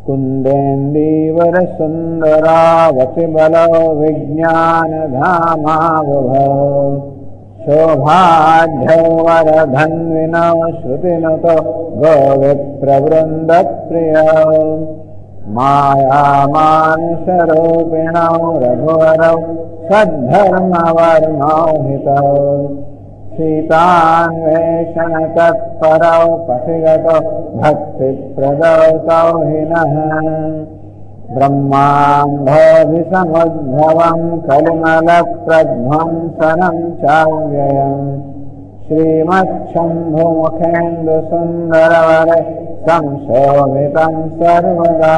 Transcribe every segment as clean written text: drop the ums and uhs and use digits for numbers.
कुन्देन्दीवर सुन्दरावति बलो विज्ञानधामावभौ शोभाढ्यो वरधन्विनो श्रुतिनुतो गोविप्रवृन्दप्रियो मायामानुषरूपिणौ रघुवरौ सद्धर्मवर्णौ हितौ सीतान्वेषणतत्परौ पथिगतो भक्तिप्रदौ तौ हिनः ब्रह्माम्भोऽभिसमुद्भवं कलिमलप्रध्वंसनं चाव्ययम् श्रीमच्छम्भुमुखेन्दुसुन्दरवरे संशोभितं सर्वदा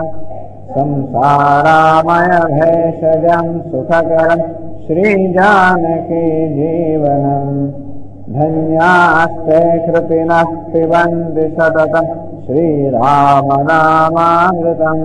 संसारामयभेषजं सुखकरं श्रीजानकी जीवनम् धन्यास्ते कृतिनः पिबन्ति सततं श्रीरामनामामृतम्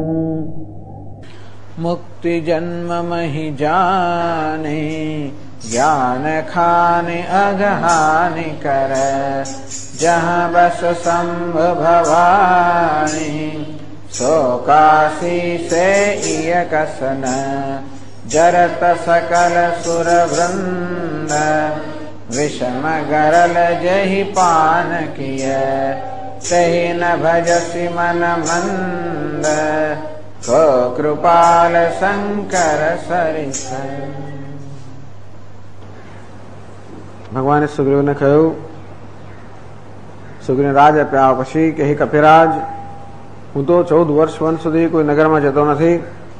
मुक्तिजन्म महि जाने ज्ञान खाने अगहानि कर जहाँ बस संभ भवानी सो काशी से इय कसन जरत सकल सुर वृंद विषम गरल जहि पान किय तहि न भजसि मन मंद को कृपाल शंकर सरिस। ભગવાને સુગ્રીવને કહ્યું, સુગ્રીવ રાજ આપ્યા પછી કે હે કપિરાજ, હું તો 14 વર્ષ વન સુધી કોઈ નગરમાં જતો નથી.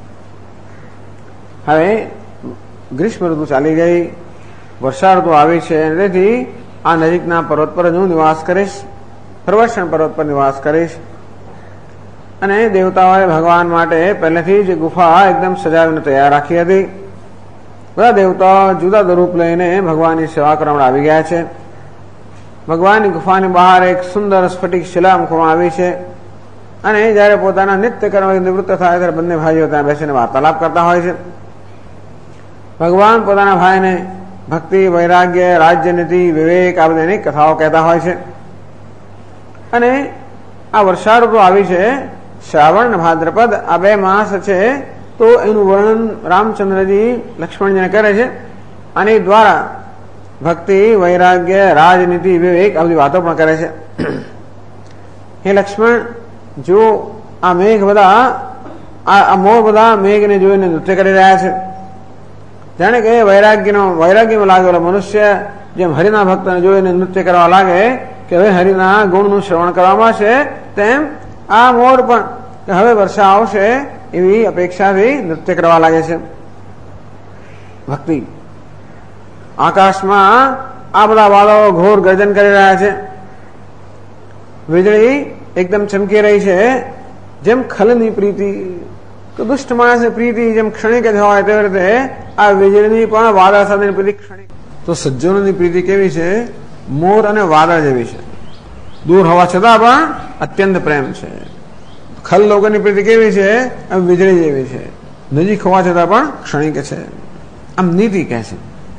હવે ગ્રીષ્મ ઋતુ ચાલી ગઈ, વર્ષા ઋતુ આવી છે, તેથી આ નજીકના પર્વત પર જ હું નિવાસ કરીશ, પ્રવર્ષણ પર્વત પર નિવાસ કરીશ. અને દેવતાઓએ ભગવાન માટે પહેલેથી જ ગુફા એકદમ સજાવીને તૈયાર રાખી હતી. બધા દેવતાઓ જુદા રૂપ લઈને ભગવાનની સેવા કરવા આવી ગયા છે. ભગવાનની ગુફાની બહાર એક સુંદર સ્ફટિક શિલા મૂકવામાં આવી છે. અને જયારે પોતાના નિત્ય કર્મથી નિવૃત્ત થાય ત્યારે બંને ભાઈઓ ત્યાં બેસીને વાર્તાલાપ કરતા હોય છે. ભગવાન પોતાના ભાઈને ભક્તિ, વૈરાગ્ય, રાજ્યનીતિ, વિવેક આ બધી અનેક કથાઓ કહેતા હોય છે. અને આ વર્ષા ઋતુ આવી છે, શ્રાવણ અને ભાદ્રપદ આ 2 માસ છે, તો એનું વર્ણન રામચંદ્રજી લક્ષ્મણજીને કરે છે. અને દ્વારા ભક્તિ, વૈરાગ્ય, રાજનીતિ, વિવેક આ બધી વાતો પણ કરે છે. હે લક્ષ્મણ, જો આ મેઘ બધા આ મોર બધા મેઘને જોઈને નૃત્ય કરી રહ્યા છે. જાણે કે વૈરાગ્યમાં લાગેલો મનુષ્ય જેમ હરિના ભક્તને જોઈને નૃત્ય કરવા લાગે કે હવે હરિના ગુણનું શ્રવણ કરવામાં છે, તેમ આ મોર પણ કે હવે વર્ષા આવશે એવી અપેક્ષાથી નૃત્ય કરવા લાગે છે. ભક્તિ આકાશમાં આ બધા વાદળો ઘોર ગર્જન કરી રહ્યા છે. વીજળી એકદમ ચમકી રહી છે. જેમ ખલની પ્રીતિ, તો દુષ્ટ માણસની પ્રીતિ જેમ ક્ષણિક જ હોય તેવી રીતે આ વીજળીની પણ વાદળ સાથેની પ્રીતિ ક્ષણિક. તો સજ્જનોની પ્રીતિ કેવી છે? મોર અને વાદળ જેવી છે, દૂર હોવા છતાં પણ અત્યંત પ્રેમ છે. ખલ લોકોની પ્રીતિ કેવી છે? વીજળી જેવી છે, નજીક હોવા છતાં પણ ક્ષણિક છે. આમ નીતિ કહે છે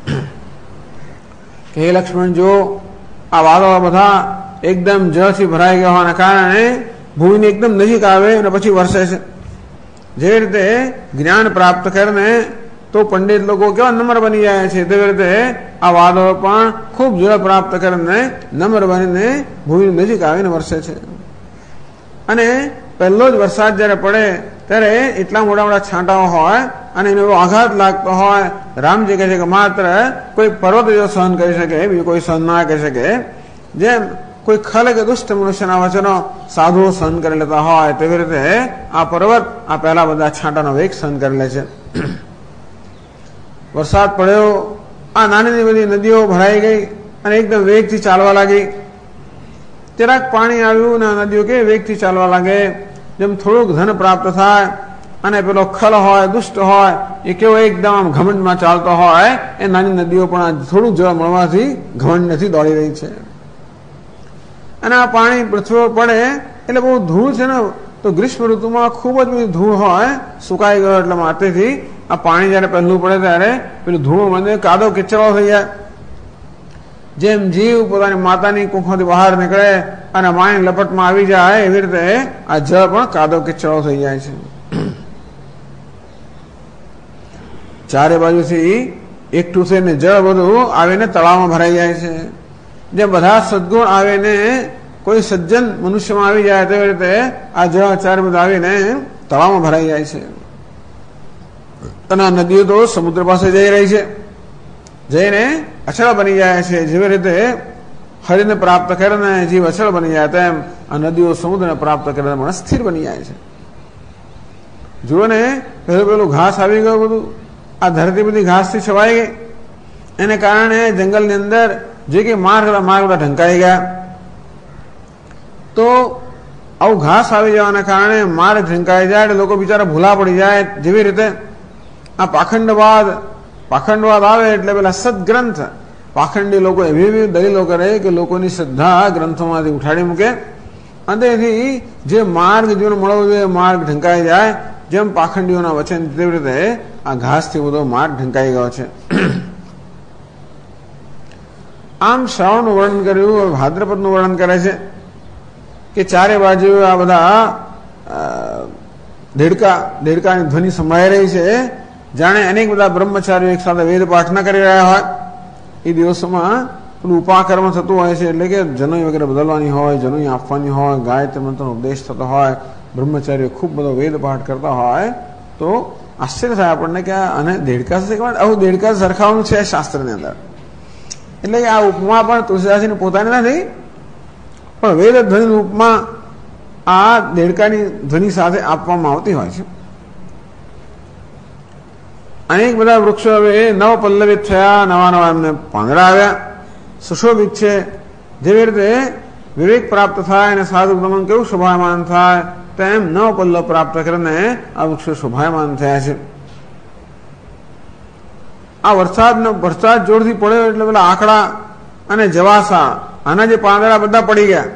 કે હે લક્ષ્મણ, જો આ વાદળો બધા એકદમ જળથી ભરાઈ ગયા હોવાના કારણે ભૂમિની એકદમ નજીક આવે અને પછી વરસે છે. જે રીતે જ્ઞાન પ્રાપ્ત કરીને તો પંડિત લોકો કેવા નમ્ર બની જાય છે, તેવી રીતે આ વાદળો પણ ખૂબ જળ પ્રાપ્ત કરીને નમ્ર બનીને ભૂમિની નજીક આવીને વરસે છે. અને પહેલો જ વરસાદ જયારે પડે ત્યારે એટલા મોટા છાંટાઓ હોય અને એનો એવો આઘાત લાગતો હોય. રામજી કહે છે કે માત્ર કોઈ પર્વત જો સહન કરી શકે, બીજું કોઈ સહન ના કરી શકે. જેમ કોઈ ખલ કે દુષ્ટ મનુષ્યના વચનો સાધુઓ સહન કરી લેતા હોય, તેવી રીતે આ પર્વત આ પહેલા બધા છાંટાનો વેગ સહન કરી લે છે. વરસાદ પડ્યો, આ નાની બધી નદીઓ ભરાઈ ગઈ અને એકદમ વેગથી ચાલવા લાગી. જરાક પાણી આવ્યું ને નદીઓ કે વેગથી ચાલવા લાગે. જેમ થોડુંક ધન પ્રાપ્ત થાય અને પેલો ખલ હોય, દુષ્ટ હોય, એ કેવો એકદમ ઘમંડમાં ચાલતો હોય, એ નાની નદીઓ પણ થોડુંક જળ મળવાથી ઘમંડ નથી દોડી રહી છે. અને આ પાણી પૃથ્વી પડે એટલે બહુ ધૂળ છે ને, તો ગ્રીષ્મ ઋતુમાં ખૂબ જ બધી ધૂળ હોય, સુકાઈ ગયો એટલે માટેથી આ પાણી જયારે પહેલું પડે ત્યારે પેલું ધૂળ મને કાદવ કિચડો થઈ જાય. જેમ જીવ પોતાની માતાની કુખમાંથી બહાર નીકળે અને માની લપટમાં આવી જાય એવી રીતે આ જળ પણ કાદવ કિચડો થઈ જાય છે. ચારે બાજુથી એકઠું થઈને જળ બધું આવીને તળાવમાં ભરાઈ જાય છે. જે બધા સદગુણ આવીને કોઈ સજ્જન મનુષ્યમાં આવી જાય તેવી રીતે આ જળ ચારે બધું આવીને તળાવમાં ભરાઈ જાય છે. અને આ નદીઓ તો સમુદ્ર પાસે જઈ રહી છે, જઈને અચળ બની જાય છે. જેવી રીતે હરિને પ્રાપ્ત કરીને જીવ અચળ બની જાય તેમ આ નદીઓ સમુદ્રને પ્રાપ્ત કરીને માણસ સ્થિર બની જાય છે. જુઓ ને, પેલું ઘાસ આવી ગયું બધું, આ ધરતી બધી ઘાસથી છવાઈ ગઈ. એને કારણે જંગલની અંદર જે કે માર્ગ બધા ઢંકાઈ ગયા. તો આવું ઘાસ આવી જવાના કારણે માર્ગ ઢંકાઈ જાય એટલે લોકો બિચારા ભૂલા પડી જાય. જેવી રીતે આ પાખંડવાદ આવે એટલે પેલા સદગ્રંથ પાખંડી લોકો એવી એવી દલીલો કરે કે લોકોની શ્રદ્ધા ગ્રંથોમાંથી ઉઠાડી મૂકે અને તેથી જે માર્ગ જેનો મળવો જોઈએ માર્ગ ઢંકાઈ જાય. જેમ પાખંડીઓના વચન તેવી રીતે આ ઘાસથી બધો માર્ગ ઢંકાઈ ગયો છે. આમ શ્રાવણનું વર્ણન કર્યું, ભાદ્રપદનું વર્ણન કરે છે કે ચારે બાજુ આ બધા દેડકાની ધ્વનિ સંભળાઈ રહી છે. જાણે અનેક બધા બ્રહ્મચારીઓ એક સાથે વેદ પાઠ ન કરી રહ્યા હોય. એ દિવસોમાં પેલું ઉપાકર્મ થતું હોય છે, એટલે કે જનોઈ વગેરે બદલવાની હોય, જનોઈ આપવાની હોય, ગાયત્રી મંત્રનો ઉપદેશ થતો હોય, બ્રહ્મચારીઓ ખૂબ બધો વેદ પાઠ કરતા હોય તો આશ્ચર્ય થાય આપણને કે અને દેડકા આવું દેડકા સરખાવવાનું છે શાસ્ત્રની અંદર. એટલે કે આ ઉપમા પણ તુલસીદાસની પોતાની નથી, પણ વેદ ધ્વનિ ઉપમા આ દેડકાની ધ્વનિ સાથે આપવામાં આવતી હોય છે. અનેક બધા વૃક્ષો હવે નવ પલ્લવિત થયા, નવા નવા એમને પાંદડા આવ્યા, સુશોભિત છે. જેવી રીતે વિવેક પ્રાપ્ત થાય અને સાધુ દમન કેવું શોભાયમાન થાય તેમ નવ પલ્લવ પ્રાપ્ત કરીને આ વૃક્ષો શોભાયમાન થયા છે. આ વરસાદ જોરથી પડ્યો એટલે પેલા આંકડા અને જવાસા આના જે પાંદડા બધા પડી ગયા.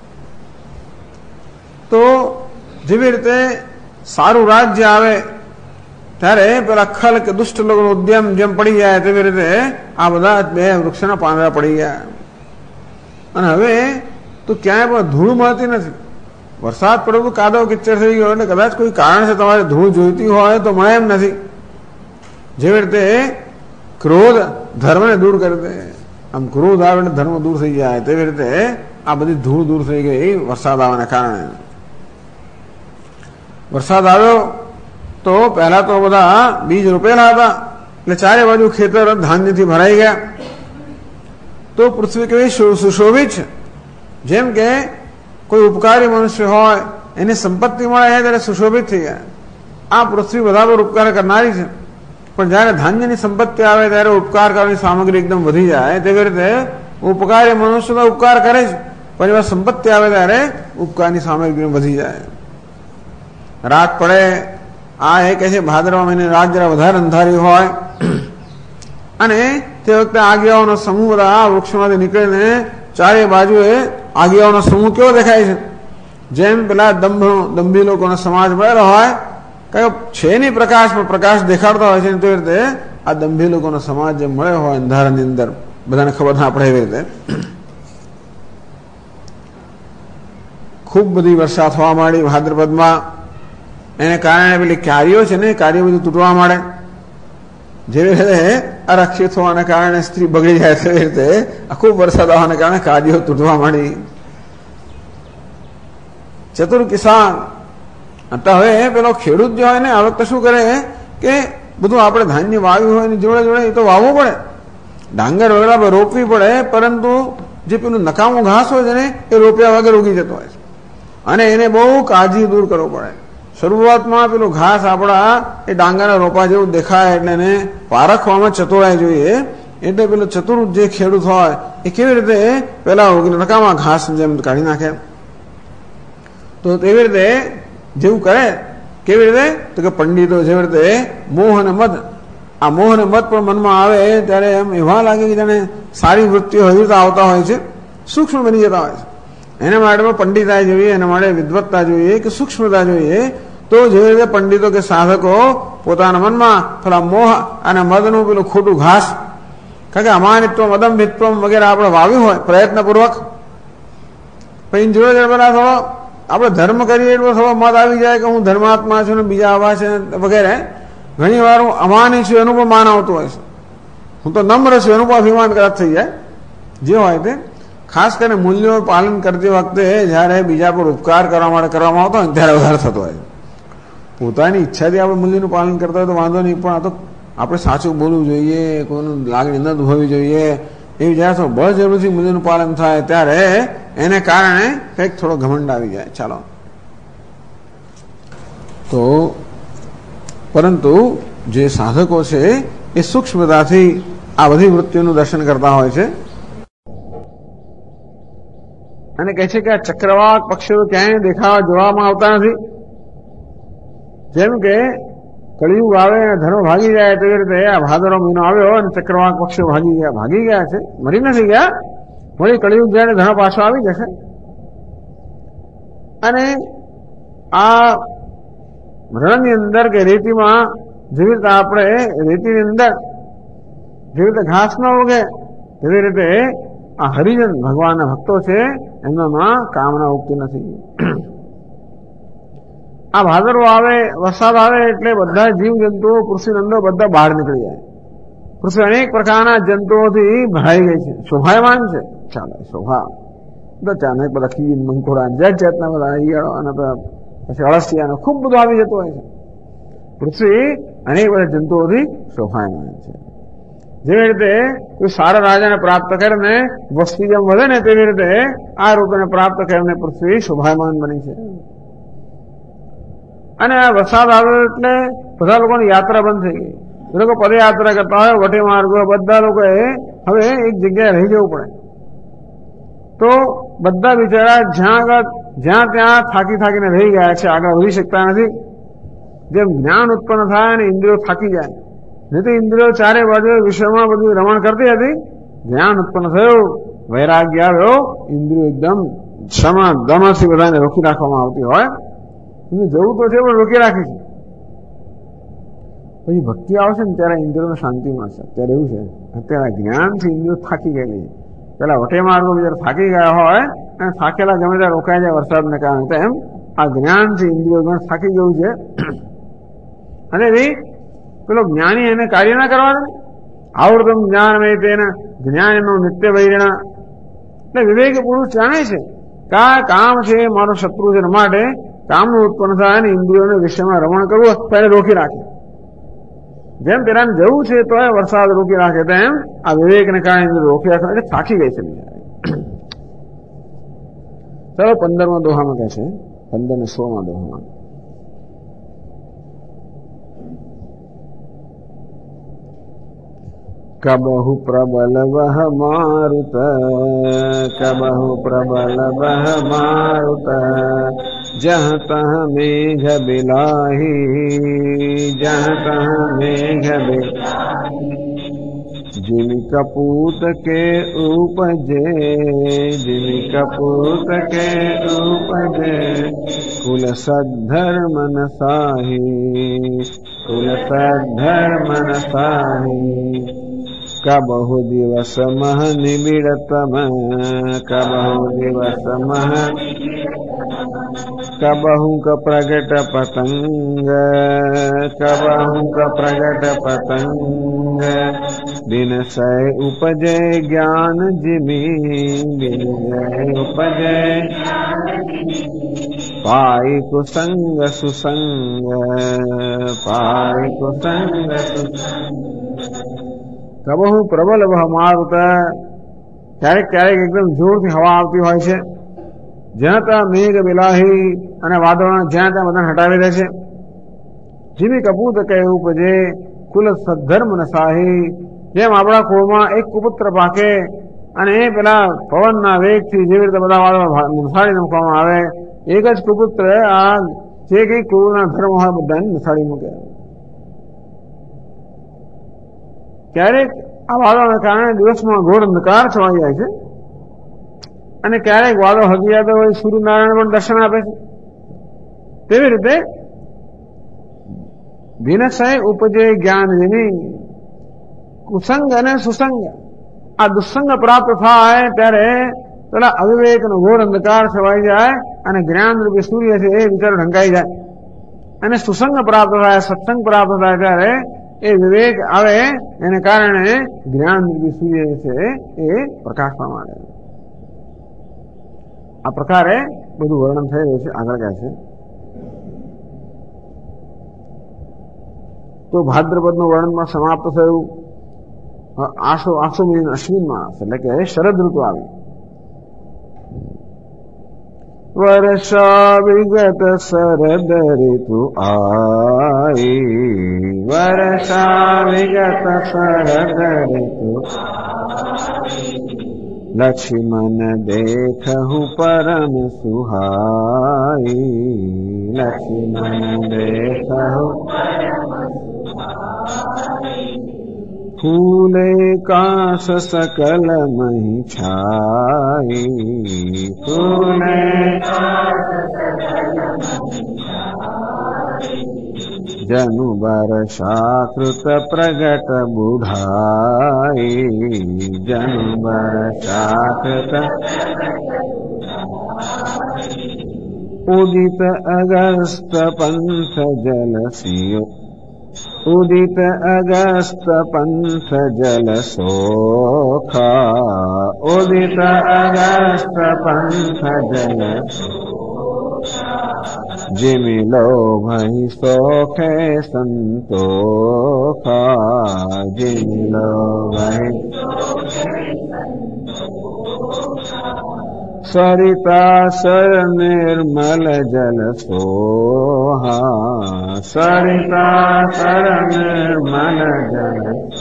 તો જેવી રીતે સારું રાજ્ય આવે ત્યારે પેલા ખલ કે દુષ્ટ લોકોનો ઉદ્યમ જેમ પડી જાય તેવી રીતે આ બધા બે વૃક્ષોના પાંદડા પડી ગયા. અને હવે તો ક્યાંય પણ ધૂળ મળતી નથી. વરસાદ પડ્યો તો કાદવ કિચ્ચર થઈ ગયો એટલે કદાચ કોઈ કારણ છે તમારે ધૂળ જોઈતી હોય તો મળે એમ નથી. જેવી રીતે ક્રોધ ધર્મને દૂર કરી દે, આમ ક્રોધ આવે એટલે ધર્મ દૂર થઈ જાય તેવી રીતે આ બધી ધૂળ દૂર થઈ ગઈ વરસાદ આવવાના કારણે. વરસાદ આવ્યો તો પહેલા તો બધા બીજ રોપેલા હતા એટલે ચારે બાજુ ખેતર ધાન્યથી ભરાઈ ગયા. તો પૃથ્વી કેવી સુશોભિત છે. જેમ કે કોઈ ઉપકારી મનુષ્ય હોય એને સંપત્તિ મળે ત્યારે સુશોભિત થઈ ગયા. આ પૃથ્વી બધા પર ઉપકાર કરનારી છે, પણ જયારે ધાન્યની સંપત્તિ આવે ત્યારે ઉપકાર કરવાની સામગ્રી એકદમ વધી જાય. તેવી રીતે ઉપકારી મનુષ્ય તો ઉપકાર કરે છે, પણ એવા સંપત્તિ આવે ત્યારે ઉપકારની સામગ્રી વધી જાય. રાત પડે, આ એ કહે છે ભાદરવા મહિને રાત જરા વધારે અંધારી હોય અને તે વખતે આગિયાઓનો સમૂહ બધા આ વૃક્ષોમાંથી નીકળીને ચારે બાજુએ આગિયાઓનો સમૂહ કેવો દેખાય છે. જેમ પેલા દંભી લોકોનો સમાજ મળેલો હોય, કયો છે નહીં પ્રકાશમાં પ્રકાશ દેખાડતા હોય છે, તેવી રીતે આ દંભી લોકોનો સમાજ જે મળ્યો હોય અંધારાની અંદર બધાને ખબર ના પડે એવી રીતે ખૂબ બધી વરસાદ થવા માંડી ભાદ્રપદમાં. એને કારણે પેલી કાર્યો છે ને કાર્યો બધું તૂટવા માંડે. જેવી રીતે અરક્ષિત હોવાના કારણે સ્ત્રી બગડી જાય તેવી રીતે આ ખૂબ વરસાદ આવવાના કારણે કાર્યો તૂટવા માંડી. ચતુર કિસાન હવે પેલો ખેડૂત જે હોય ને આ વખતે શું કરે કે બધું આપણે ધાન્ય વાવ્યું હોય ને જોડે જોડે એ તો વાવવું પડે, ડાંગર વગેરે રોપવી પડે, પરંતુ જે પેલું નકામું ઘાસ હોય છે ને એ રોપ્યા વગર ઉગી જતો હોય છે અને એને બહુ કાળજી દૂર કરવો પડે. શરૂઆતમાં પેલું ઘાસ આપણા એ ડાંગરના રોપા જેવું દેખાય એટલે એને પારખવામાં ચતુરાઈ જોઈએ. એટલે પેલો ચતુર જે ખેડૂત હોય એ કેવી રીતે પેલા નકામા ઘાસ જેમ કાઢી નાખે. તો તેવી રીતે જેવું કરે, કેવી રીતે તો કે પંડિતો જેવી રીતે મોહ અને મદ, આ મોહ અને મદ પણ મનમાં આવે ત્યારે એમ એવા લાગે કે જાણે સારી વૃત્તિઓ હજુ આવતા હોય છે, સૂક્ષ્મ બની જતા હોય છે. એના માટે પંડિતાઈ જોઈએ, એના માટે વિદ્વત્તા જોઈએ કે સૂક્ષ્મતા જોઈએ. તો જેવી રીતે પંડિતો કે સાધકો પોતાના મનમાં પેલા મોહ અને મદનું પેલું ખોટું ઘાસ કારણ કે અમાનિત્વ અદંભિત્વ વગેરે આપણે વાવ્યું હોય પ્રયત્નપૂર્વક, પછી જોડે પેલા થોડો આપણે ધર્મ કરીએ એટલો થોડો મત આવી જાય કે હું ધર્માત્મા છું ને બીજા આવા છે વગેરે. ઘણી વાર હું અમાની છું એનું પણ માન આવતું હોય છે, હું તો નમ્ર છું એનું પણ અભિમાન કદાચ થઈ જાય. જે હોય તે ખાસ કરીને મૂલ્યોનું પાલન કરતી વખતે જ્યારે બીજા પર ઉપકાર કરવા માટે કરવામાં આવતો હોય ત્યારે વધારે થતો હોય. પોતાની ઈચ્છાથી આપણે મૂલ્યનું પાલન કરતા હોય તો વાંધો નહીં, પણ આ તો આપણે સાચું બોલવું જોઈએ, કોઈનું લાગણી ન દુભાવવી જોઈએ. એવી જ્યારે તો બળજબરીથી મૂલ્યનું પાલન થાય ત્યારે એને કારણે કંઈક થોડો ઘમંડ આવી જાય. ચાલો તો પરંતુ જે સાધકો છે એ સૂક્ષ્મતાથી આ બધી વૃત્તિઓનું દર્શન કરતા હોય છે અને કહે છે કે આ ચક્રવાક પક્ષીઓ ક્યાંય દેખાવા જોવામાં આવતા નથી. જેમ કે કળિયુગ આવે અને ધર્મ ભાગી જાય તેવી રીતે આ ભાદરવો મહિનો આવ્યો અને ચક્રવાક પક્ષીઓ ભાગી ગયા છે, મરી નથી ગયા. વળી કળિયુગ જાય ધર્મ પાછો આવી જશે. અને આ રણની અંદર કે રેતીમાં જેવી રીતે આપણે રેતીની અંદર જેવી રીતે ઘાસ ન ઉગે એવી રીતે આ હરિજન ભગવાનના ભક્તો છે એમનામાં કામના ઉગતી નથી. આ ભાદરવો આવે, વરસાદ આવે એટલે બધા જીવ જંતુઓ, પૃથ્વીનંદો બધા બહાર નીકળી જાય. પૃથ્વી અનેક પ્રકારના જંતુઓથી ભરાઈ ગઈ છે, શોભાયમાન છે. ચાલે શોભા બધા અનેક બધા કીડ મંકોડા જાત જાતના બધા ઈયળો અને પછી અળસિયા ખૂબ બધું આવી જતું હોય છે. પૃથ્વી અનેક બધા જંતુઓથી શોભાયમાન છે. જેવી રીતે કોઈ સારા રાજાને પ્રાપ્ત કરીને વસ્તી જેમ વધે ને તેવી રીતે આ રૂપને પ્રાપ્ત કરીને પૃથ્વી શોભાયમાન બની છે. અને આ વરસાદ આવ્યો એટલે બધા લોકોની યાત્રા બંધ થઈ ગઈ. એ લોકો પદયાત્રા કરતા હોય, વટે માર્ગો, બધા લોકોએ હવે એક જગ્યાએ રહી જવું પડે. તો બધા બિચારા જ્યાં ત્યાં થાકીને રહી ગયા છે, આગળ વધી શકતા નથી. જેમ જ્ઞાન ઉત્પન્ન થાય અને ઇન્દ્રિયો થાકી જાય, નહીં તો ઇન્દ્રિયો ચારે બાજુ વિશ્વમાં બધું રમણ કરતી હતી. જ્ઞાન ઉત્પન્ન થયું, વૈરાગ્ય આવ્યો, ઇન્દ્રિયો એકદમ ક્ષમા દમથી બધાને રોકી રાખવામાં આવતી હોય. જવું તો છે પણ રોકી રાખી છે. પછી ભક્તિ આવશે ને ત્યારે ઇન્દ્રિયોને શાંતિ મળશે. અત્યારે એવું છે, અત્યારે જ્ઞાનથી ઇન્દ્રિયો થાકી ગયેલી છે. પેલા વટે માર્ગો જયારે થાકી ગયા હોય અને થાકેલા ગમે ત્યારે રોકાઈ જાય વરસાદને કારણે, તેમ આ જ્ઞાનથી ઇન્દ્રિયો ગણ થાકી ગયું છે. અને પેલો જ્ઞાની એને કાર્ય ના કરવાનું. આવૃતમ જ્ઞાન તેને જ્ઞાન એનું નિત્ય વૈરણા. એટલે વિવેકી પુરુષ જાણે છે કે આ કામ છે મારો શત્રુ છે, માટે કામનું ઉત્પન્ન થાય અને ઇન્દ્રિયોને વિષયમાં રમણ કરવું ત્યારે રોકી રાખે. જેમ પેલાને જવું છે તો વરસાદ રોકી રાખે, તેમ આ વિવેકને કારણે ઇન્દ્રિયો રોકી રાખે એટલે થાકી ગઈ છે. ચાલો 15મા દોહામાં કહે છે, 15 ને 16મા દોહામાં કબહુ પ્રબલ વહ મારુત, કબહુ પ્રબલ વહ મારુત, જહ તહ મેઘ બિલાહી, જહ તહ મેઘ બિલાહી, जिन कपूत के उपजे, जिन कपूत के उपजे, कुल सद्धर्म न साही, कुल सद्धर्म न साही, कबहु दिवस मह निबिड़तम, कबहु दिवस मह, कबहु क प्रगट पतंग, कबहु क प्रगट पतंग, दिन सै उपजे ज्ञान जिमी, दिन सै उपजे पाई कुसंग सुसंग, पाई कुसंग सुसंग. કબહુ પ્રબલ વહ મારુત, ક્યારેક ક્યારેક એકદમ જોરથી હવા આવતી હોય છે. જ્યાં ત્યાં મેઘ બિલાહી, અને વાદળો જ્યાં ત્યાં બધાને હટાવી દે છે. જીવી કપૂત કે ઉપજે, કુલ સદ્ધર્મ ન સાહી, જેમ આપણા કુળમાં એક કુપુત્ર પાકે અને એ પેલા પવનના વેગથી જેવી રીતે બધા વાદળો નસાડી મૂકવામાં આવે, એક જ કુપુત્ર આ જે કઈ કુળના ધર્મ હોય બધાને નસાડી મૂકે. ક્યારેક આ વાદળના કારણે દિવસમાં ઘોર અંધકાર છવાઈ જાય છે, અને ક્યારેક વાદળ હજી જતો હોય સૂર્યનારાયણ પણ દર્શન આપે છે. તેવી રીતે વિનસય ઉપજે જ્ઞાન વિની, કુસંગ અને સુસંગ આ દુસ્સંગ પ્રાપ્ત થાય ત્યારે પેલા અવિવેક નો ઘોર અંધકાર છવાઈ જાય અને જ્ઞાન રૂપી સૂર્ય છે એ વિચાર ઢંકાઈ જાય અને સુસંગ પ્રાપ્ત થાય, સત્સંગ પ્રાપ્ત થાય ત્યારે એ વિવેક આવે, એને કારણે જ્ઞાન રૂપી સૂર્ય છે એ પ્રકાશવા માંડે. આ પ્રકારે બધું વર્ણન થઈ રહ્યું છે. આગળ કહે છે તો ભાદ્રપદ નું વર્ણનમાં સમાપ્ત થયું. આસો મહિનો અશ્વિન માસ એટલે કે શરદ ઋતુ આવી. વર્ષા વિગત શરદ ઋતુ આઈ, વર્ષા વિગત શરદ ઋતુ લક્ષ્મણ દેખહુ પરમ સુહાઈ, લક્ષ્મણ દેખહુ फूले काश सकल मही छाई, फूले जनु बरसाकृत प्रगट बुढ़ाई, जनु बरसाकृत उदित अगस्त पंथ जल सियो, उदित अगस्त पंथ जल सोखा, उदित अगस्त पंथ जल जिमिलो भई सोखे संतोखा, जिमिलो भई सरिता सर निर्मल जल सोहा, सरिता सर निर्मल जल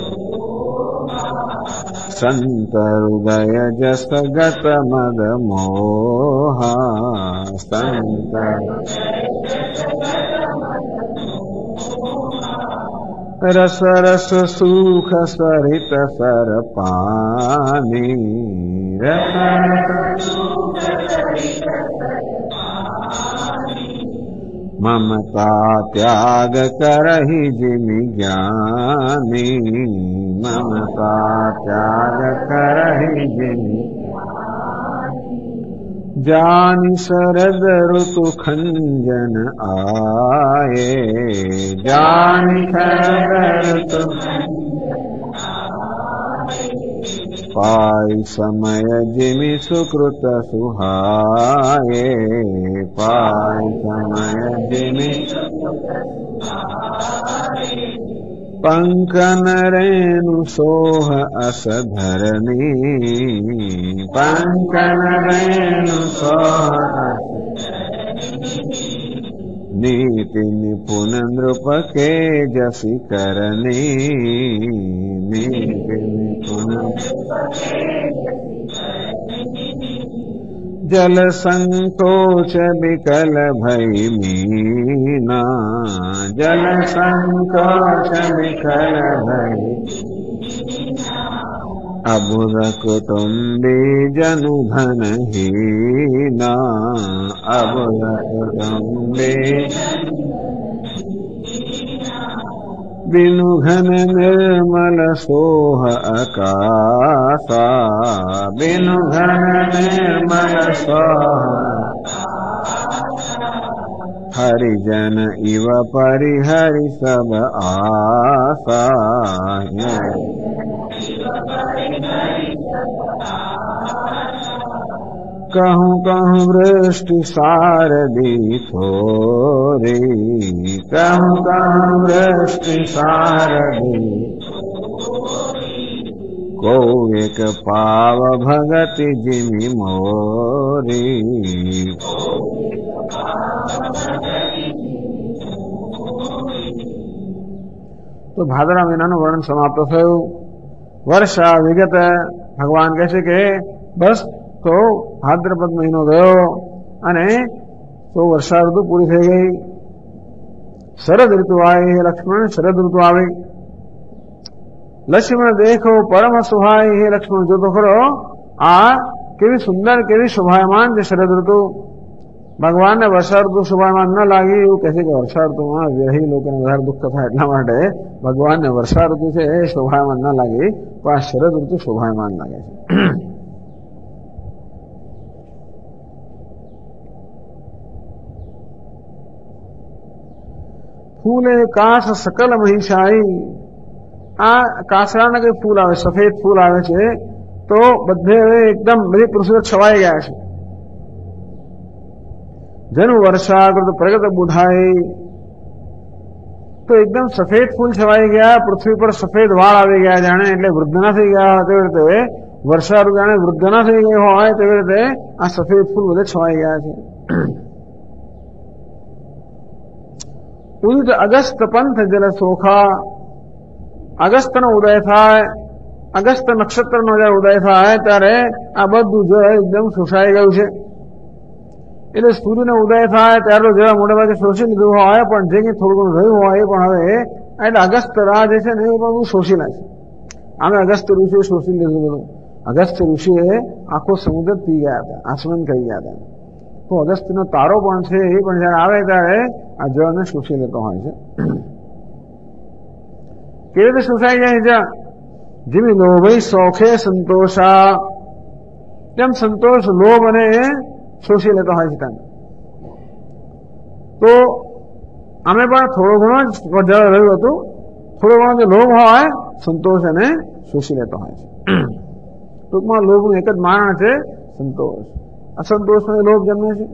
संत हृदय जस गत मद मोहा, संत रस रस सुख सरित सर पानी, रस ममता त्याग करहि जिमि ज्ञानी, ममता त्याग करहि जिमि जानि शरद ऋतु खंजन आए, जानि शरद ऋतु पाई समय जिमि सुकृत सुहाए, पाई समय जिमि पंकन रेणु सोह अस धरणी, पंकन रेणु सोह नीति निपुण नृप के जसी करनी, नीति निपुण जल संकोच विकल भई मीना, जल संकोच विकल भई अबुध कुटुम्बी जनु धन हीना, अबुध कुटुम्बी बिनु घन निर्मल सोह आकाशा, बिनु घन निर्मल सोह हरिजन इव परिहरि सब आशा, कहूँ कहूँ वृष्टि सारदी थोरी, कहूँ कहूँ वृष्टि सारदी को एक पाव भगति जिमि मोरी, तो भादरा महीनाનું વર્ણન સમાપ્ત થયું. વર્ષા વિગત ભગવાન કહે છે કે બસ તો ભાદ્રપદ મહિનો ગયો અને તો વર્ષા ઋતુ પૂરી થઈ ગઈ. શરદ ઋતુ આવી, લક્ષ્મણ શરદ ઋતુ આવી. લક્ષ્મણ દેખો પરમ સુહાય, હે લક્ષ્મણ જો તો ખરો આ કેવી સુંદર કેવી શોભાયમાન છે શરદ ઋતુ. ભગવાન ને વર્ષા ઋતુ શોભાયમાન ન લાગી એવું કહે છે કે વર્ષા ઋતુમાં વિરહી લોકોને વધારે દુઃખ થાય એટલા માટે ભગવાનને વર્ષા ઋતુ છે એ શોભાયમાન ન લાગી પણ આ શરદ ઋતુ શોભાયમાન લાગે છે. ફૂલે કાશ સકલ મહિષાઈ, આ કાસરાના કઈ ફૂલ આવે, સફેદ ફૂલ આવે છે તો બધે એકદમ બધી પૃથ્વી છવાઈ ગયા છે. જેનું વર્ષાકૃત પ્રગટ બુધાઈ, તો એકદમ સફેદ ફૂલ છવાઈ ગયા, પૃથ્વી પર સફેદ વાળ આવી ગયા જાણે, એટલે વૃદ્ધ ના થઈ ગયા તેવી રીતે વર્ષાઋતુ જાણે વૃદ્ધ ના થઈ ગઈ હોય તેવી રીતે આ સફેદ ફૂલ બધે છવાઈ ગયા છે. ઉદિત અગસ્ત પંથ જલ સોખા, અગસ્તનો ઉદય થાય, અગસ્ત નક્ષત્રનો જયારે ઉદય થાય ત્યારે આ બધું જળ એકદમ શોષાઈ ગયું છે. એટલે સૂર્યનો ઉદય થાય ત્યારે જળ મોટે ભાગે શોષી લીધું હોય, પણ જે કંઈ થોડું ઘણું રહ્યું હોય એ પણ હવે એટલે અગસ્ત રાહ જે છે ને એ પણ બધું શોષી લે છે. આમે અગસ્ત ઋષિએ શોષી લીધું બધું. અગસ્ત ઋષિએ આખો સમુદ્ર પી ગયા હતા, આસમન કરી ગયા હતા. તો અગસ્ત્યનો તારો પણ છે એ પણ જયારે આવે ત્યારે આ જળને શોષી લેતો હોય છે. કેવી રીતે શોષાઈ જાય છે? જેવી લોભઈ શોખે સંતોષા, તેમ સંતોષ લોભ અને શોષી લેતો હોય છે. તો અમે પણ થોડો ઘણો જ જળ રહ્યું હતું, થોડો ઘણો જે લોભ હોય સંતોષ એને શોષી લેતો હોય છે. ટૂંકમાં લોભનું એક જ મારણ છે સંતોષ. અસંતોષનો લોભ જન્મે છે.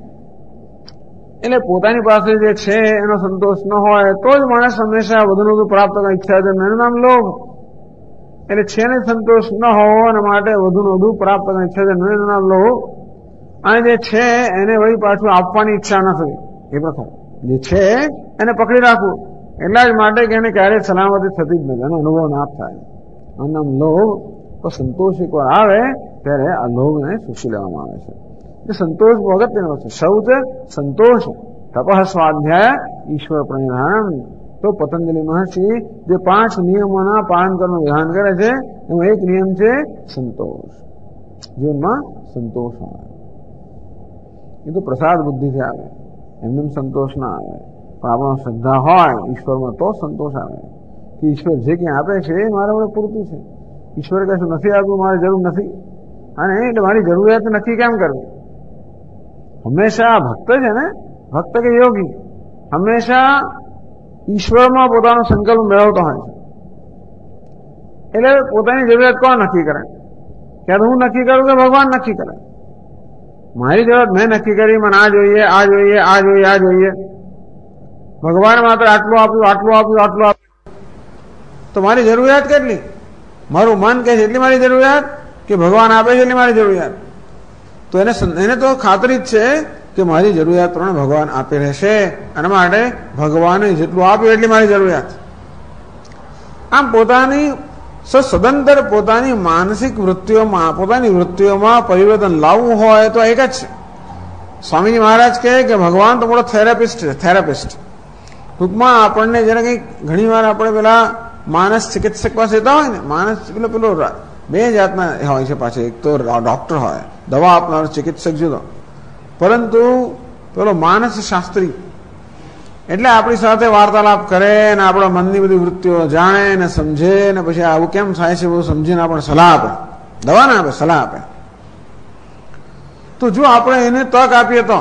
એટલે પોતાની પાસે જે છે એનો સંતોષ ન હોય તો જ માણસ હંમેશા વધુ વધુ પ્રાપ્ત કરવાની ઈચ્છા છે, એનું નામ લોભ. એટલે છે ને સંતોષ ન હોવાના માટે વધુ વધુ પ્રાપ્ત કરવાની ઈચ્છા છે, એનું નામ લોભ. અને જે છે એને વળી પાછું આપવાની ઈચ્છા ન થવી, એ પ્રથમ. જે છે એને પકડી રાખવું, એટલા જ માટે કે એને ક્યારેય સલામતી થતી જ નથી, એનો અનુભવ ના થાય. આનું નામ લોભ. તો સંતોષ એકવાર આવે ત્યારે આ લોભને શોષી લેવામાં આવે છે. સંતોષ બહુ અગત્યનો છે. શૌચ, સંતોષ, તપઃ, સ્વાધ્યાય, ઈશ્વર પ્રણિધાન. તો પતંજલિ મહર્ષિ જે 5 નિયમોના પાલન કરવાનું વિધાન કરે છે એમાં એક નિયમ છે સંતોષ. જીવનમાં સંતોષ આવે. એ તો પ્રસાદ બુદ્ધિથી આવે, એમને સંતોષ ના આવે. પણ આપણો શ્રદ્ધા હોય ઈશ્વરમાં તો સંતોષ આવે કે ઈશ્વર જે કંઈ આપે છે એ મારા વડે પૂરતું છે. ઈશ્વર કશું નથી આપ્યું, મારી જરૂર નથી, અને એટલે મારી જરૂરિયાત નક્કી કેમ કરવી? હંમેશા ભક્ત છે ને, ભક્ત કે યોગી હંમેશા ઈશ્વરમાં પોતાનો સંકલ્પ મેળવતો હોય છે. એટલે પોતાની જરૂરિયાત કોણ નક્કી કરે? ક્યારે હું નક્કી કરું કે ભગવાન નક્કી કરે? મારી જરૂરિયાત મેં નક્કી કરી, મને આ જોઈએ, આ જોઈએ, આ જોઈએ, આ જોઈએ. ભગવાન માત્ર આટલું આપ્યું, આટલું આપ્યું, આટલું આપ્યું. તો મારી જરૂરિયાત કેટલી? મારું મન કહે છે એટલી મારી જરૂરિયાત, કે ભગવાન આપે છે એટલી મારી જરૂરિયાત? તો એને તો ખાતરી જ છે કે મારી જરૂરિયાત પ્રમાણે ભગવાન આપી રહેશે, અને માટે ભગવાને જેટલું આપ્યું એટલી મારી જરૂરિયાત. આમ પોતાની સદંતર પોતાની માનસિક વૃત્તિઓમાં, પોતાની વૃત્તિઓમાં પરિવર્તન લાવવું હોય તો એક જ છે. સ્વામીજી મહારાજ કહે કે ભગવાન તો મોટો થેરાપિસ્ટ છે, થેરાપિસ્ટ. ટૂંકમાં આપણને જરા કંઈક ઘણી વાર આપણે પેલા માનસ ચિકિત્સક પાસે જતા હોય ને, માનસ પેલો બે જાતના હોય છે પાછળ. એક તો ડોક્ટર હોય, દવા આપનાર ચિકિત્સક જુદો, પરંતુ પેલો માનસ શાસ્ત્રી એટલે આપણી સાથે વાર્તાલાપ કરે ને આપણા મનની બધી વૃત્તિઓ જાણે ને સમજે ને પછી આવું કેમ થાય છે બધું સમજીને આપણને સલાહ આપે. દવા ના આપે, સલાહ આપે. તો જો આપણે એને તક આપીએ, તો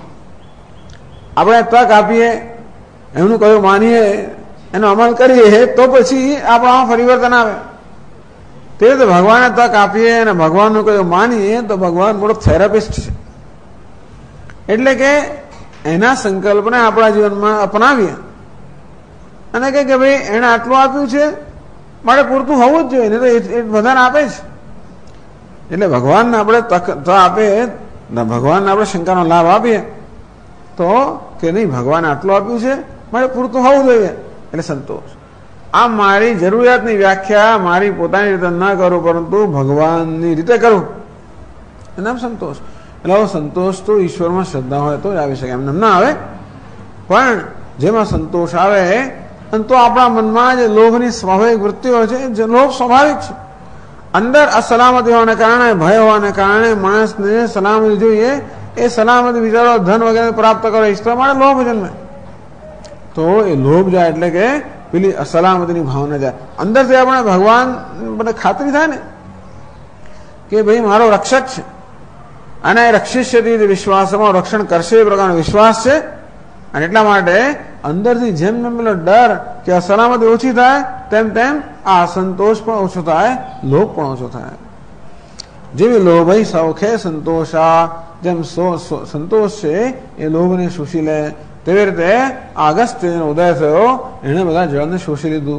આપણે તક આપીએ, એમનું કયું માનીએ, એનો અમલ કરીએ, તો પછી આપણામાં પરિવર્તન આવે. તે રીતે ભગવાનને તક આપીએ અને ભગવાનનું કયું માનીએ તો ભગવાન મોટો થેરાપિસ્ટ છે. એટલે કે એના સંકલ્પને આપણા જીવનમાં અપનાવીએ અને કે ભાઈ એને આટલું આપ્યું છે, મારે પૂરતું હોવું જ જોઈએ, તો એ બધાને આપે છે. એટલે ભગવાનને આપણે તક આપે, ભગવાનને આપણે શંકાનો લાભ આપીએ તો કે નહીં, ભગવાને આટલું આપ્યું છે, મારે પૂરતું હોવું જોઈએ, એટલે સંતોષ. આ મારી જરૂરિયાતની વ્યાખ્યા મારી પોતાની રીતે ન કરું, પરંતુ ભગવાનની રીતે કરું, એનું નામ સંતોષ. એટલે સંતોષ તો ઈશ્વરમાં શ્રદ્ધા હોય તો જ આવી શકે, એમને ના આવે. પણ જેમાં સંતોષ આવે, અને તો આપણા મનમાં જે લોભની સ્વાભાવિક વૃત્તિઓ છે, જે લોભ સ્વાભાવિક છે. અંદર અસલામતી હોવાને કારણે, ભય હોવાને કારણે માણસને સલામતી જોઈએ એ સલામતી વિચારો ધન વગેરે પ્રાપ્ત કરો ઈચ્છતા માટે લોભ જન્મે. તો એ લોભ જાય એટલે કે પેલી અસલામતીની ભાવના જાય. અંદરથી આપણે ભગવાન મને ખાતરી થાય ને કે ભાઈ મારો રક્ષક છે અને રક્ષિષ્યતિ વિશ્વાસમાં રક્ષણ કરશે એ પ્રકારનો વિશ્વાસ છે. અને એટલા માટે અંદરથી જેમ જેમ પેલો ડર કે અસલામતી ઓછી થાય તેમ તેમ આ અસંતોષ પણ ઓછો થાય, લોભ પણ ઓછો થાય. જેવી લોભ સૌખે સંતોષા, જેમ સંતોષ છે એ લોભને શોષી લે તેવી રીતે અગસ્ત્યનો ઉદય થયો, એને બધા જળને શોષી લીધું.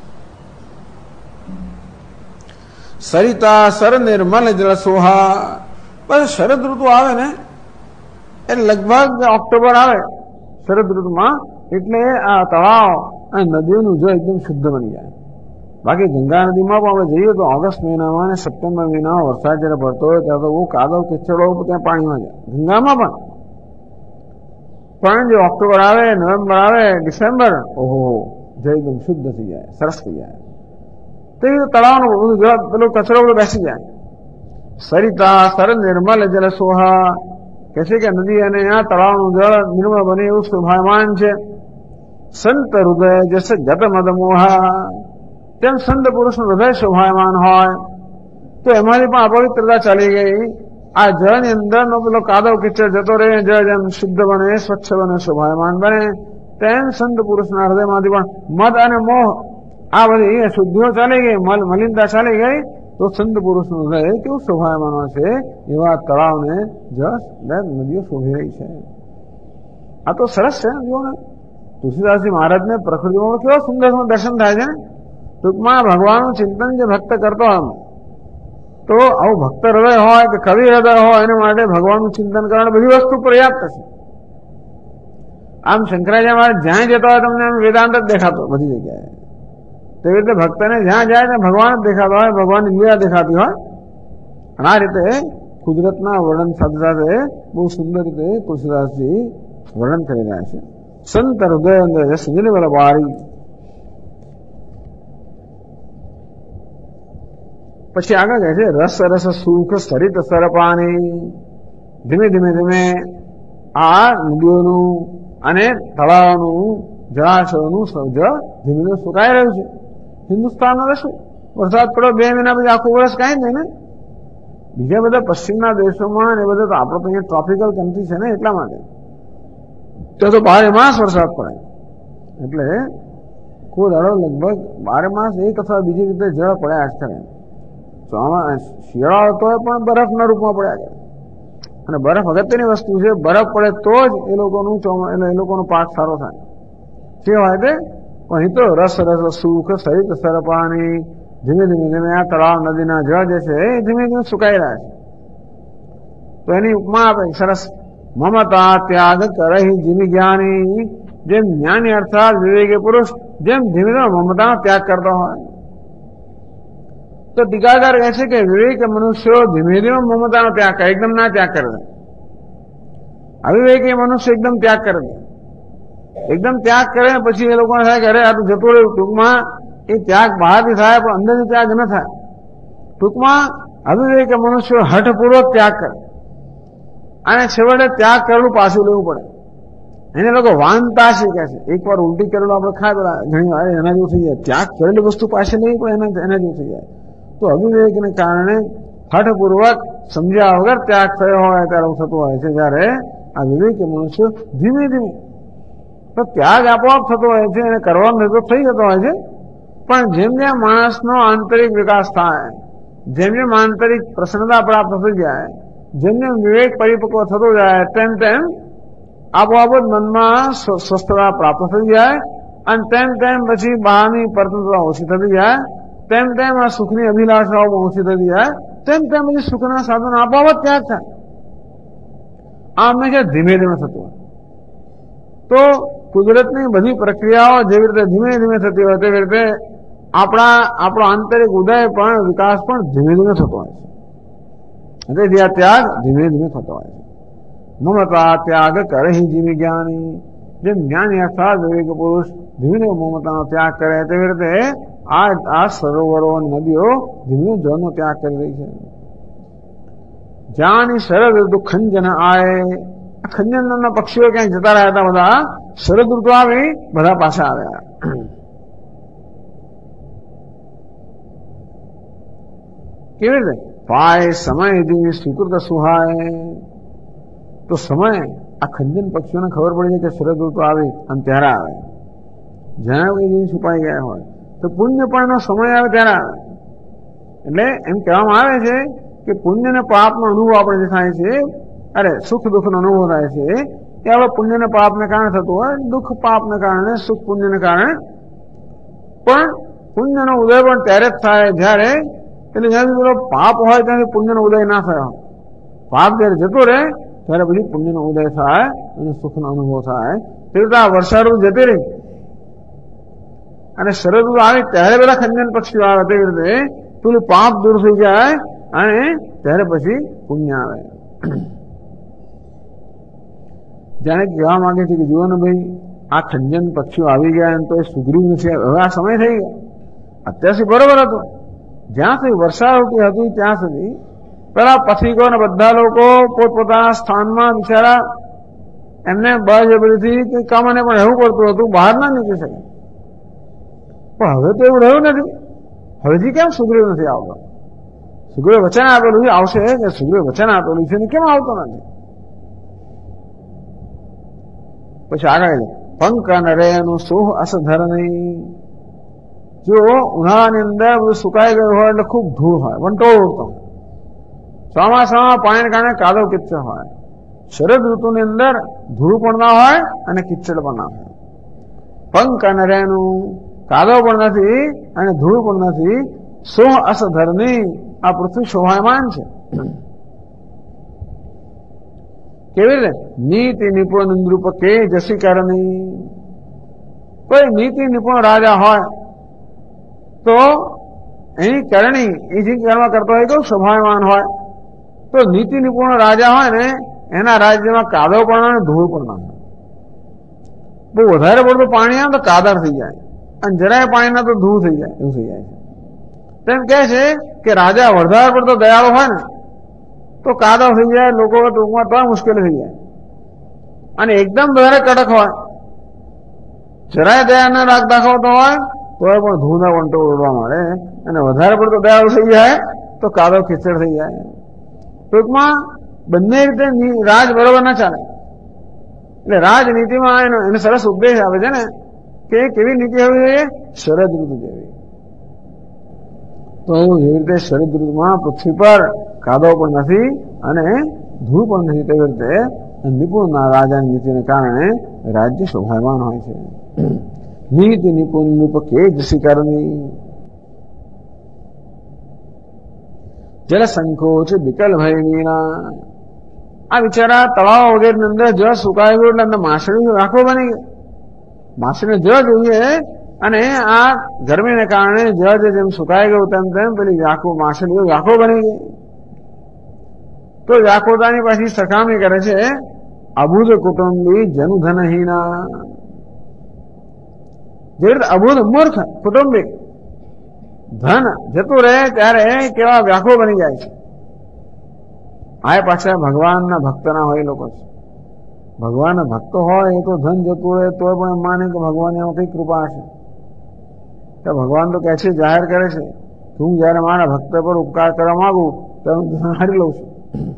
સરિતા સર નિર્મલ જળ સોહા. બસ શરદ ઋતુ આવે ને એટલે લગભગ ઓક્ટોબર આવે શરદ ઋતુમાં, એટલે આ તળાવ અને નદીઓનું જળ એકદમ શુદ્ધ બની જાય. બાકી ગંગા નદીમાં પણ આપણે જઈએ તો ઓગસ્ટ મહિનામાં અને સપ્ટેમ્બર મહિનામાં વરસાદ જયારે પડતો હોય ત્યારે તો બહુ કાદવ કિચડો ત્યાં પાણીમાં જાય ગંગામાં પણ જો ઓક્ટોબર આવે, નવેમ્બર આવે, ડિસેમ્બર, ઓહો જળ એકદમ શુદ્ધ થઈ જાય, સરસ થઈ જાય. તેવી રીતે તળાવનું બધું જળ પેલો કચરો બધો બેસી જાય. સરિતા સર નિર્મલ જલ સોહા કે છે કે નદી અને આ તળાવનું જળ નિર્મળ બને એવું શોભાયમાન છે. સંત હૃદય જશે ગત મદ મોહા, તેમ સંત પુરુષનું હૃદય શોભાયમાન હોય તો એમાંથી પણ અપવિત્રતા ચાલી ગઈ. આ જળની અંદરનો પેલો કાદવ કિચડ જતો રહે, જળ જેમ શુદ્ધ બને, સ્વચ્છ બને, શોભાયમાન બને, તેમ સંત પુરુષના હૃદયમાંથી પણ મદ અને મોહ આ બધી શુદ્ધિઓ ચાલી ગઈ, મલિનતા ચાલી ગઈ તો સંત પુરુષનું હૃદય કેવું શોભાયમાન હોય છે એવા તળાવને જળ નદીઓ શોભી રહી છે. આ તો સરસ છે. જુઓ ને તુલસીદાસજી મહારાજને પ્રકૃતિમાં કેવા સુંદર દર્શન થાય છે. ટૂંકમાં ભગવાનનું ચિંતન જે ભક્ત કરતો હોય તો આવું ભક્ત હૃદય હોય કે કવિ હૃદય હોય એને માટે ભગવાનનું ચિંતન કરવાની બધી વસ્તુ પર્યાપ્ત છે. આમ શંકરાચાર્ય મહારાજ જ્યાં જતા હોય તમને વેદાંત જ દેખાતો બધી જગ્યાએ. તેવી રીતે ભક્તને જ્યાં જાય ત્યાં ભગવાન જ દેખાતો હોય, ભગવાનની લીલા દેખાતી હોય. અને આ રીતે કુદરતના વર્ણન સાથે સાથે બહુ સુંદર રીતે તુલસીદાસજી વર્ણન કરી રહ્યા છે. સંત હૃદય અંદર સંજની વાળા બારી. પછી આગળ કહે છે રસ રસ સુખ સરિત સરપાની. ધીમે ધીમે ધીમે આ નદીઓનું અને તળાવનું જળાશયોનું જળ ધીમે ધીમે સુકાઈ રહ્યું છે. હિન્દુસ્તાનમાં શું વરસાદ પડ્યો 2 મહિના પછી આખું વર્ષ કાંઈ જ નહીં ને. બીજા બધા પશ્ચિમના દેશોમાં એ બધા તો આપણે તો અહીંયા ટ્રોપિકલ કન્ટ્રી છે ને એટલા માટે ત્યાં તો 12 માસ વરસાદ પડે. એટલે કોઈ દાડો લગભગ 12 માસ એક અથવા બીજી રીતે જળ પડ્યા જ કરે. શિયાળો તો પણ બરફના રૂપમાં પડ્યા કરે. અને બરફ અગત્યની વસ્તુ છે. બરફ પડે તો જ એ લોકોનો પાક સારો થાય. જે હોય તે અહીં તો રસ રસ સુખ સહિત સરપાની. ધીમે ધીમે ધીમે આ તળાવ નદીના જળ જે છે એ ધીમે ધીમે સુકાઈ રહ્યા છે. તો એની ઉપમા આપે સરસ. મમતા ત્યાગ કરહી જીમી જ્ઞાની. જેમ જ્ઞાની અર્થાત વિવેકી પુરુષ જેમ ધીમે ધીમે મમતાનો ત્યાગ કરતો હોય તો ટીકાકાર કહે છે કે વિવેક મનુષ્યો ધીમે ધીમે મમતાનો ત્યાગ કરે, એકદમ ના ત્યાગ કરે. અવિવેકી મનુષ્ય એકદમ ત્યાગ કરે. એકદમ ત્યાગ કરે પછી એ લોકોને થાય કે અરે આ તો જતું રહ્યું. ટૂંકમાં એ ત્યાગ બહારથી થાય પણ અંદરથી ત્યાગ ન થાય. ટૂંકમાં અવિવેકી મનુષ્યો હઠપૂર્વક ત્યાગ કરે અને છેવટે ત્યાગ કરેલું પાછું લેવું પડે. એને લોકો વાંતા શીખે છે. એકવાર ઉલટી કરેલું આપણે ખાય ઘણી વાર એના જેવું થઈ જાય. ત્યાગ કરેલી વસ્તુ પાછી લેવી પડે એના જેવું થઈ જાય. તો અવિવેકને કારણે હઠપૂર્વક સમજ્યા વગર ત્યાગ થયો હોય ત્યારે થતું હોય છે. જયારે આ વિવેકી મનુષ્ય ધીમે ધીમે તો ત્યાગ આપોઆપ થતો હોય છે અને કરવાનો તો થઈ જતો હોય છે. પણ જેમ જેમ માણસનો આંતરિક વિકાસ થાય, જેમ જેમ આંતરિક પ્રસન્નતા પ્રાપ્ત થઈ જાય, જેમ જેમ વિવેક પરિપક્વ થતો જાય તેમ તેમ આપોઆપ જ મનમાં સ્વસ્થતા પ્રાપ્ત થઈ જાય અને તેમ તેમ પછી બહારની પરતંત્રતા ઓછી થતી જાય, તેમ તેમ આ સુખની અભિલાષાઓ ઓછી થતી જાય, તેમ તેમ પછી સુખના સાધનો આપોઆપ ત્યાગ થાય. આ હંમેશા ધીમે ધીમે થતું હોય. તો કુદરતની બધી પ્રક્રિયાઓ જેવી રીતે ધીમે ધીમે થતી હોય તેવી રીતે આપણો આંતરિક ઉદય પણ વિકાસ પણ ધીમે ધીમે થતો હોય છે. તેથી આ ત્યાગ ધીમે ધીમે થતો હોય છે. મમતા ત્યાગ કરહી જીવી જ્ઞાની. જેમ જ્ઞાની અર્થાત વિવેક પુરુષ ધીમે ધીમે મમતાનો ત્યાગ કરે તેવી રીતે આ સરોવરો નદીઓ ધીમે જળનો ત્યાગ કરી રહી છે. જ્યાંની શરદ ઋતુ ખંજન આય, ખંજન નામના પક્ષીઓ ક્યાંક જતા રહ્યા હતા, બધા શરદ ઋતુ આવી બધા પાછા આવ્યા. કેવી રીતે? પાય સમય દી સ્વીકૃત સુહાય. તો સમય આ ખંજન પક્ષીઓને ખબર પડી છે કે શરદ ઋતુ આવી અને ત્યારે આવે. જ્યાં કોઈ દિવસ છુપાઈ ગયા હોય તો પુણ્ય પણ એનો સમય આવે ત્યારે આવે. એટલે એમ કહેવામાં આવે છે કે પુણ્ય ને પાપનો અનુભવ આપણે જે થાય છે, અરે સુખ દુઃખનો અનુભવ થાય છે, એ આપણે પુણ્ય ને પાપને કારણે થતું હોય. દુઃખ પાપને કારણે, સુખ પુણ્યને કારણે. પણ પુણ્યનો ઉદય પણ ત્યારે જ થાય જ્યારે, એટલે જ્યાંથી પેલો પાપ હોય ત્યાંથી પુણ્યનો ઉદય ના થયો. પાપ જયારે જતો રહે ત્યારે પછી પુણ્યનો ઉદય થાય અને સુખનો અનુભવ થાય. તે રીતે આ વર્ષા ઋતુ જતી રહી અને શરદ ઋતુ આવે ત્યારે બધા ખંજન પક્ષીઓ આવે. તેવી રીતે પેલું પાપ દૂર થઈ જાય અને ત્યારે પછી પુણ્ય આવે. જાણે કહેવા માંગે છે કે જુઓ ને ભાઈ, આ ખંજન પક્ષીઓ આવી ગયા તો એ સુધર્યું નથી. હવે આ સમય થઈ ગયો. અત્યાર સુધી બરોબર હતું. જ્યાં સુધી વર્ષા ઋતુ હતી ત્યાં સુધી પેલા પથિકો ને બધા લોકો પોતપોતાના સ્થાનમાં બિચારા એમને બળજબરીથી કે કામને પણ રહેવું પડતું હતું, બહાર ના નીકળી શકે. પણ હવે તો એવું રહ્યું નથી. હવેથી કેમ સુગ્રીવ નથી આવતો? સુગ્રીવ વચન આપેલું છે આવશે, કે સુગ્રીવ વચન આપેલું છે ને કેમ આવતો નથી? પછી આગળ પંક નરે નું સોહ અસધર નહીં. જો ઉનાળાની અંદર બધું સુકાઈ ગયું હોય એટલે ખૂબ ધૂળ હોય, વંટોળ ઉડતો હોય. ચોમાસામાં પાણીને કારણે કાદવ કિચ્ચડ હોય. શરદ ઋતુની અંદર ધૂળ પણ ના હોય અને કિચ્ચડ પણ ના હોય. પંક નરેનું કાદવ પણ નથી અને ધૂળ પણ નથી. સોહ અસધરની આ પૃથ્વી શોભાયમાન છે. કેવી રીતે? નીતિ નિપુણ નૃપ કે જસીકરની. કોઈ નીતિ નિપુણ રાજા હોય તો એની કરણી એ જે કર્મ કરતો હોય તો શોભાયમાન હોય. તો નીતિ નિપુણ રાજા હોય ને એના રાજ્યમાં કાદવ પણ અને ધૂળ પણ ના હોય. બહુ વધારે પડતું પાણી આવે તો કાદર થઈ જાય અને જરાય પાણી ના તો ધૂળ થઈ જાય, એવું થઈ જાય છે. તેમ કહે છે કે રાજા વધારે પડતો દયાળુ હોય ને તો કાદવ થઈ જાય, લોકો ટૂંકમાં તો મુશ્કેલી થઈ જાય. અને એકદમ વધારે કડક હોય, જરાય દયા ના રાગ દાખવતો હોય તો પણ ધૂળના વંટો ઉડવા મળે. અને વધારે પડતો દયાળુ થઈ જાય તો કાદવ ખીચડ થઈ જાય. ટૂંકમાં બંને રીતે રાજ બરોબર ના ચાલે. એટલે રાજનીતિમાં એને સરસ ઉપદેશ આવે છે ને કે કેવી નીતિ હોવી જોઈએ? શરદ ઋતુ જેવી. તો એવી રીતે શરદ ઋતુમાં પૃથ્વી પર કાદવ પણ નથી અને ધૂળ પણ નથી. તેવી રીતે નિપુણ રાજાની નીતિને કારણે રાજ્ય શોભાયમાન હોય છે. નીતિ નિપુણ નૃપ કે જસીકરની. જલ સંકોચ વિકલ ભય વીણા. આ બિચારા તળાવ વગેરેની અંદર જળ સુકાઈ ગયું એટલે અંદર માછલી રાખો બની ગઈ. માછલીને જળ જોઈએ અને આ ગરમીને કારણે જળ જેમ સુકાઈ ગયું તેમ તેમ પેલી માછલીઓ વ્યાખો બની ગઈ. તો વ્યાખોતાની પાછી સરખામણી કરે છે અબુધ કુટુંબી જનુધનહીના. જે રીતે અબુધ મૂર્ખ કુટુંબી ધન જતું રહે ત્યારે કેવા વ્યાખો બની જાય છે. આ પાછા ભગવાનના ભક્ત ના હોય લોકો છે. ભગવાનના ભક્ત હોય એ તો ધન જતું રહે તો પણ એમ માને કે ભગવાન એમાં કઈ કૃપા છે. તો ભગવાન તો કહે છે, જાહેર કરે છે કે હું જયારે મારા ભક્ત પર ઉપકાર કરવા માંગુ તો હું ધન હારી લઉં છું.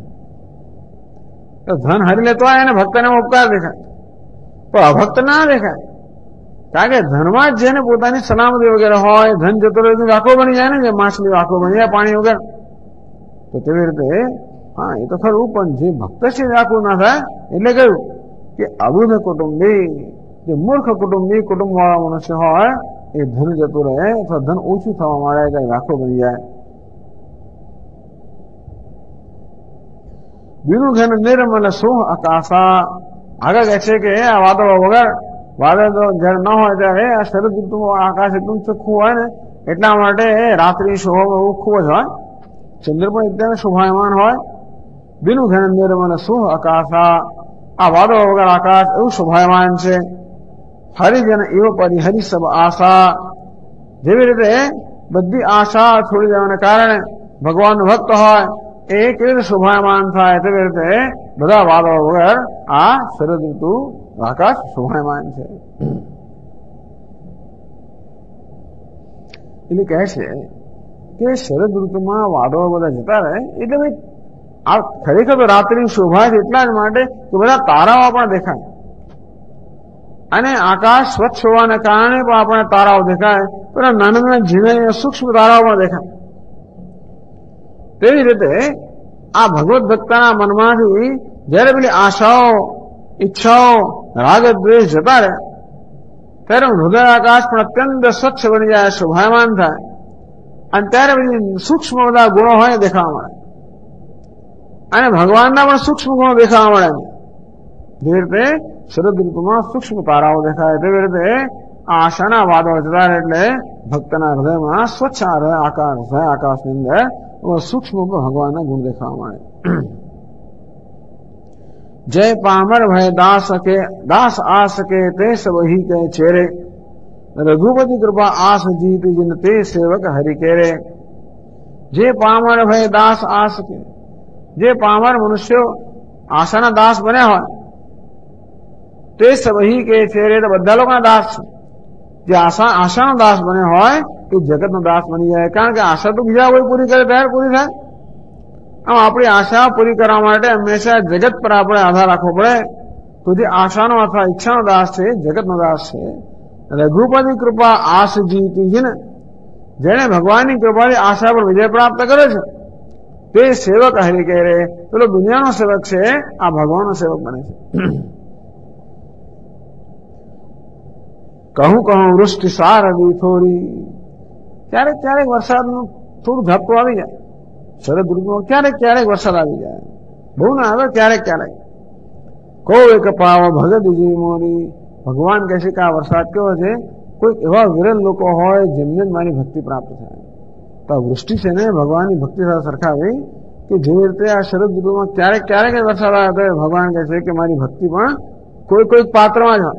તો ધન હારી લેતો હોય એને ભક્તને ઉપકાર દેખાય પણ અભક્ત ના દેખાય. કારણ કે ધનમાં જ જેને પોતાની સલામતી વગેરે હોય, ધન જતો રહે તો વાંકો બની જાય ને, જે માછલી વાંકો બની જાય પાણી વગર. તો તેવી રીતે હા એ તો ખરું, પણ જે ભક્ત છે વાંકો ના થાય. એટલે કહ્યું કે અબુધ કુટુંબી, જે મૂર્ખ કુટુંબી કુટુંબ વાળા મનુષ્ય હોય એ ધન જતું રહે અથવા ધન ઓછું થવા માંડે ત્યારે વાંકો બની જાય. બીનું ઘન નિર્મલ સોહ આકાશા. આગળ કહે છે કે આ વાદળો વગર, વાદળ તો જયારે ન હોય ત્યારે આ શરદ ઋતુમાં આકાશ એકદમ ચોખ્ખું હોય ને એટલા માટે રાત્રિ શોભ એવું ખૂબ જ હોય. ચંદ્ર પણ એકદમ શોભાયમાન હોય. બીનું ઘન નિર્મલ સોહ આકાશા. આ વાદળો વગર આકાશ એવું શોભાયમાન છે. હરિજન એવ પરિહરી સબ આશા. જેવી રીતે બધી આશા છોડી દેવાને કારણે ભગવાન ભક્ત હોય એ કેવી રીતે શોભાયમાન થાય તેવી રીતે બધા વાદળો વગર આ શરદ ઋતુ આકાશ શોભાયમાન છે. એટલે કહે છે કે શરદ ઋતુમાં વાદળો બધા જતા રહે એટલે ભાઈ આ ખરેખર તો રાત્રિની શોભા છે એટલા જ માટે કે બધા તારાઓ પણ દેખાય અને આકાશ સ્વચ્છ હોવાને કારણે પણ આપણને તારાઓ દેખાય, પણ નાના નાના ઝીણા સૂક્ષ્મ તારાઓ પણ દેખાય. તેવી રીતે આ ભગવત ભક્તના મનમાંથી જયારે પેલી આશાઓ, ઈચ્છાઓ, રાગ દ્વેષ જતા રહે ત્યારે હૃદય આકાશ પણ અત્યંત સ્વચ્છ બની જાય, શોભાયમાન થાય અને ત્યારે પછી સૂક્ષ્મ બધા ગુણો હોય દેખાવા મળે અને ભગવાનના પણ સૂક્ષ્મ ગુણો દેખાવા મળે. જે રીતે શરદ ઋતુમાં સૂક્ષ્મ તારાઓ દેખાય તેવી રીતે આશાના વાદળો જતા રહે એટલે ભક્તના હૃદયમાં સ્વચ્છ આકાશની અંદર સૂક્ષ્મ ભગવાનના ગુણ દેખાવા મળે. જય પામર ભય દાસ આ સકે તે સબહી કહે ચેરે, રઘુપતિ કૃપા આસ જીત જીન તે સેવક હરિ કેરે. જે પામર ભય દાસ આ સકે, જે પામર મનુષ્યો આશાના દાસ બન્યા હોય તે સબહી કે ચેરે, તો બધા લોકોના દાસ છે. જે આશાનો દાસ બન્યો હોય એ જગતનો દાસ બની જાય, કારણ કે આશા તો બીજા કોઈ પૂરી કરે ત્યારે પૂરી થાય. આમ આપણી આશા પૂરી કરવા માટે હંમેશા જગત પર આપણે આધાર રાખવો પડે. તો જે આશાનો અથવા ઈચ્છાનો દાસ છે જગતનો દાસ છે. રઘુપતિ કૃપા આશ જીતી છે ને, જેને ભગવાનની કૃપાથી આશા પર વિજય પ્રાપ્ત કરે છે તે સેવક હરિ કહે રે. પેલો દુનિયાનો સેવક છે આ ભગવાનનો સેવક બને છે. કહું વૃષ્ટિ સારદી થોડી, ક્યારેક ક્યારેક વરસાદનું થોડું ઝાપટું આવી જાય. શરદ ઋતુમાં ક્યારેક વરસાદ આવી જાય, બહુ ના આવે ક્યારેક. કોઈ કપાવ ભગતજી મોરી, ભગવાન કહે છે કે આ વરસાદ કેવો છે, કોઈ એવા વિરલ લોકો હોય જેમને મારી ભક્તિ પ્રાપ્ત થાય. તો વૃષ્ટિ છે ને ભગવાનની ભક્તિ સાથે સરખાવી કે જેવી રીતે આ શરદ ઋતુમાં ક્યારેક વરસાદ આવે તો ભગવાન કહે છે કે મારી ભક્તિ પણ કોઈ પાત્રમાં જ હોય.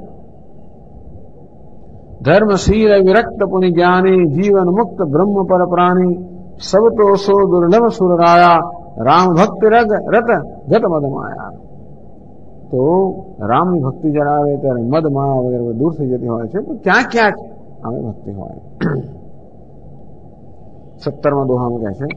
ધર્મશીલ વિરક્ત પુનિ જ્ઞાની, જીવન મુક્ત બ્રહ્મ પર પ્રાણી, સબ તો સો દુર્લભ સુર રાયા, રામ ભક્તિ રગ રત ગત મદમાયા. તો રામની ભક્તિ જયારે આવે ત્યારે મદમાં વગેરે દૂર થઈ જતી હોય છે, પણ ક્યાંક આવી ભક્તિ હોય. 17મા દોહામાં કહે છે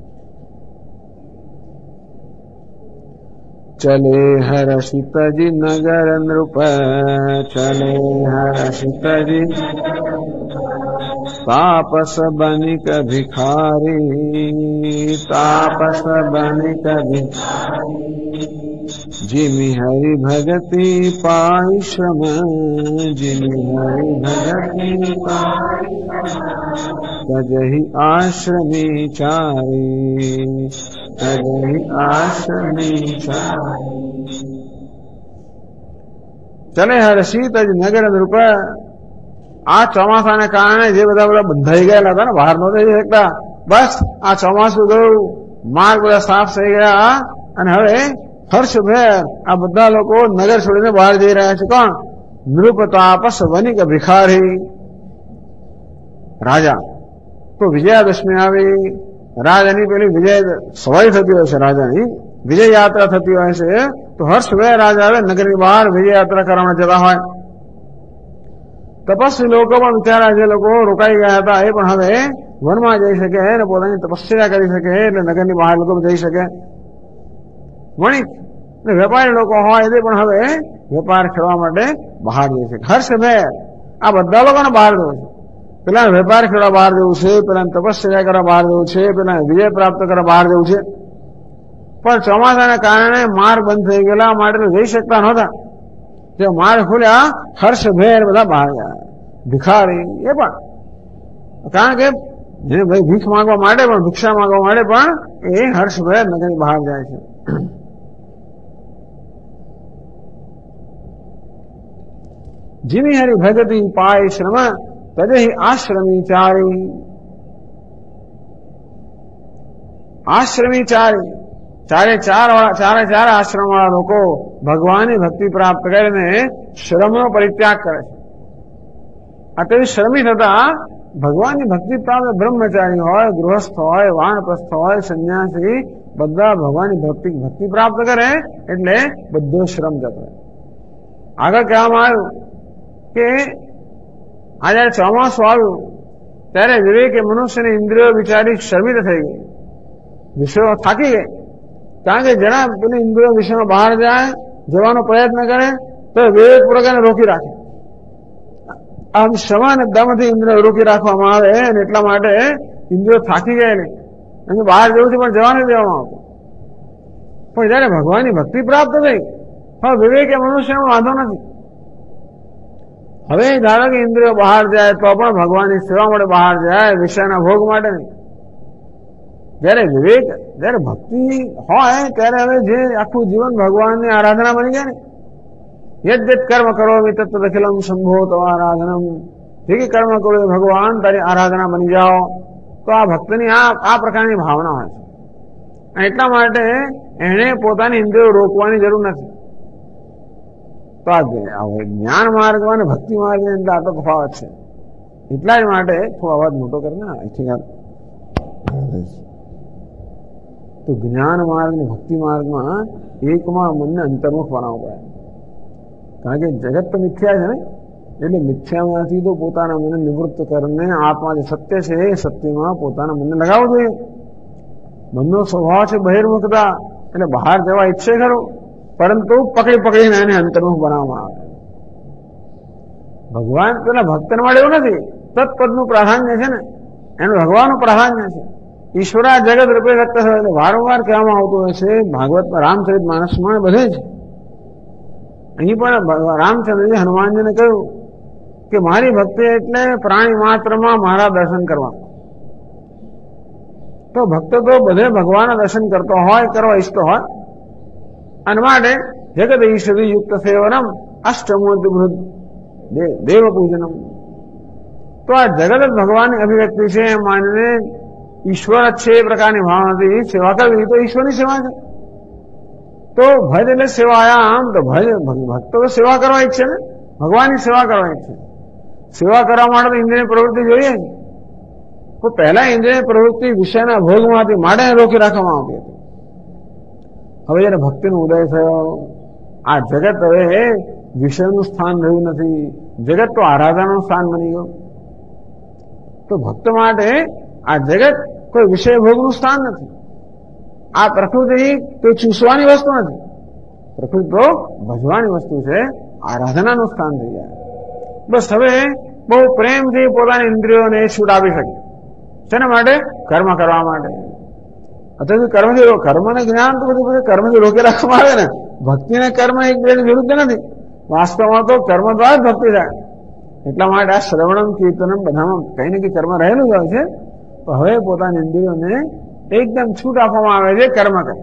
चले हर्षित जी नगर नृप, चले हर्षित जी तापस बनिक भिखारी, तापस बनिक भिखारी, जिमि हरि भगति पाई श्रम, जिमि हरि भगति पाई तजहि आश्रमी चारी, तजहि आश्रमी चारी. चले हर्षित જ નગર નૃપ. આ ચોમાસાને કારણે જે બધા બંધાઈ ગયેલા હતા ને, બહાર નહોતા જઈ શકતા, બસ આ ચોમાસું ગયું, માર્ગ બધા સાફ થઈ ગયા અને હવે હર્ષભેર આ બધા લોકો નગર છોડીને બહાર જઈ રહ્યા છે. કોણ? નૃપ તાપસ વનિક ભિખારી, રાજા. તો વિજયાદશમી આવી, રાજાની પેલી વિજય સવારી થતી હોય છે, રાજાની વિજય યાત્રા થતી હોય છે. તો હર્ષભેર રાજા આવે નગરની બહાર વિજય યાત્રા કરવા જતા હોય. તપસ્વી લોકો પણ બિચારા જે લોકો રોકાઈ ગયા હતા એ પણ હવે વનમાં જઈ શકે અને પોતાની તપસ્યા કરી શકે, એટલે નગરની બહાર લોકો જઈ શકે. વણિક વેપારી લોકો હોય તે પણ હવે વેપાર ખેડવા માટે બહાર જઈ શકે. હર્ષભેર આ બધા લોકોને બહાર જવું છે. પેલા વેપાર ખેડવા બહાર જવું છે, પેલા તપસ્યા કરવા બહાર જવું છે, પેલા વિજય પ્રાપ્ત કરવા બહાર જવું છે. પણ ચોમાસાના કારણે માર્ગ બંધ થઈ ગયેલા માટે જઈ શકતા નહોતા. જે માર્ગ ખુલ્યા હર્ષભેર બધા બહાર ગયા. ભિખારી એ પણ, કારણ કે ભાઈ ભીખ માંગવા માટે પણ, ભિક્ષા માંગવા માટે પણ એ હર્ષભેર નગરની બહાર જાય છે. જીવી હરિ ભગતિ પાય શ્રમ, તજહિ આશ્રમી ચારી. આશ્રમી ચારી, ચારે આશ્રમ વાળા લોકો ભગવાનની ભક્તિ પ્રાપ્ત કરીને શ્રમનો પરિત્યાગ કરે છે. અત્યારે શ્રમી થતા ભગવાનની ભક્તિ પ્રાપ્ત બ્રહ્મચારી હોય, ગૃહસ્થ હોય, વાનપ્રસ્થ હોય, સંન્યાસી બધા ભગવાનની ભક્તિ પ્રાપ્ત કરે એટલે બધો શ્રમ જતો રહે. આગળ કહેવામાં આવ્યું કે આ જયારે ચોમાસું આવ્યું ત્યારે વિવેકે મનુષ્યની ઇન્દ્રિયો વિચારી શર્મિત થઈ ગઈ, વિષયો થાકી ગઈ. કારણ કે જરા પેલી ઇન્દ્રિયો વિષયમાં બહાર જવાનો પ્રયત્ન કરે તો વિવેકપૂર્વક એને રોકી રાખે. આમ સમાન દમથી ઇન્દ્રિયો રોકી રાખવામાં આવે અને એટલા માટે ઇન્દ્રિયો થાકી જાય નહીં. એમ બહાર જવું છે પણ જવાનું દેવામાં આવતું. પણ જયારે ભગવાનની ભક્તિ પ્રાપ્ત થઈ હવે વિવેકે મનુષ્યનો વાંધો નથી. હવે ધારો કે ઇન્દ્રિયો બહાર જાય તો પણ ભગવાનની સેવા માટે બહાર જાય, વિષયના ભોગ માટે નહીં. જયારે વિવેક, જયારે ભક્તિ હોય ત્યારે હવે જે આખું જીવન ભગવાનની આરાધના બની જાય ને, યદ કર્મ કરો તત્તદખિલમ શંભો તવારાધનમ, જે કે કર્મ કરો એ ભગવાન તારી આરાધના બની જાઓ. તો આ ભક્તની આ પ્રકારની ભાવના હોય છે. એટલા માટે એને પોતાની ઇન્દ્રિયો રોકવાની જરૂર નથી. તો આ જ્ઞાન માર્ગમાં અને ભક્તિ માર્ગની અંદર આ તો તફાવત છે. એટલા જ માટે થોડો અવાજ મોટો કરીને તો જ્ઞાન માર્ગ અને ભક્તિ માર્ગમાં એકમાં મનને અંતર્મુખ બનાવવું પડે. કારણ કે જગત તો મિથ્યા છે ને, એટલે મિથ્યામાંથી તો પોતાના મનને નિવૃત્ત કરીને આત્મા જે સત્ય છે એ સત્યમાં પોતાના મનને લગાવવું જોઈએ. મનનો સ્વભાવ છે બહિર્મુખતા, એટલે બહાર જવા ઈચ્છે ખરું, પરંતુ પકડીને એને અંતર્મુખ બનાવવામાં આવે. ભગવાન પેલા ભક્તને માટે એવું નથી, તત્પદનું પ્રાધાન્ય છે ને, એનું ભગવાનનું પ્રાધાન્ય છે. ઈશ્વરા જગત રૂપે વ્યક્ત થયો એટલે વારંવાર કહેવામાં આવતું હોય છે ભાગવતમાં, રામચરિત માનસમાં બધે જ. અહીં પણ રામચંદ્રજી હનુમાનજીને કહ્યું કે મારી ભક્તિ એટલે પ્રાણી માત્રમાં મારા દર્શન કરવા. તો ભક્ત તો બધે ભગવાનના દર્શન કરતો હોય, કરવા ઈચ્છતો હોય. અને માટે જગત ઈશ્વરી યુક્ત સેવનમ અષ્ટમૂર્તિ દેવ પૂજનમ. તો આ જગત જ ભગવાનની અભિવ્યક્તિ છે એમ માનીને ઈશ્વર જ છે એ પ્રકારની ભાવનાથી સેવા કરવી તો ઈશ્વરની સેવા છે. તો ભજ એટલે સેવાયામ, તો ભક્તો તો સેવા કરવા ઈચ્છે ને, ભગવાનની સેવા કરવા ઈચ્છે. સેવા કરવા માટે તો ઇન્દ્રિય પ્રવૃત્તિ જોઈએ ને. તો પહેલા ઇન્દ્રિય પ્રવૃત્તિ વિષયના ભોગમાંથી માટે રોકી રાખવામાં આવતી હતી. હવે જયારે ભક્તિનો ઉદય થયો, આ જગત હવે વિષયનું સ્થાન રહ્યું નથી, જગત તો આરાધનાનું સ્થાન બની ગયું. તો ભક્ત માટે આ જગત કોઈ વિષય ભોગનું સ્થાન નથી. આ પ્રકૃતિ તો ચૂસવાની વસ્તુ નથી, પ્રકૃતિ તો ભજવાની વસ્તુ છે, આરાધનાનું સ્થાન થઈ જાય. બસ હવે બહુ પ્રેમથી પોતાની ઇન્દ્રિયોને છૂટ આપી શકે. શેના માટે? કર્મ કરવા માટે. અત્યારે કર્મને જ્ઞાન તો બધું કર્મથી રોકી રાખવામાં આવે ને. ભક્તિને કર્મ એકબીજાની વિરુદ્ધ નથી, વાસ્તવમાં તો કર્મ દ્વારા જ ભક્તિ થાય. એટલા માટે આ શ્રવણમ કીર્તનમ બધામાં કઈ ને કઈ કર્મ રહેલું જ હોય છે. તો હવે પોતાની ઇન્દ્રિયોને એકદમ છૂટ આપવામાં આવે છે કર્મ કરે.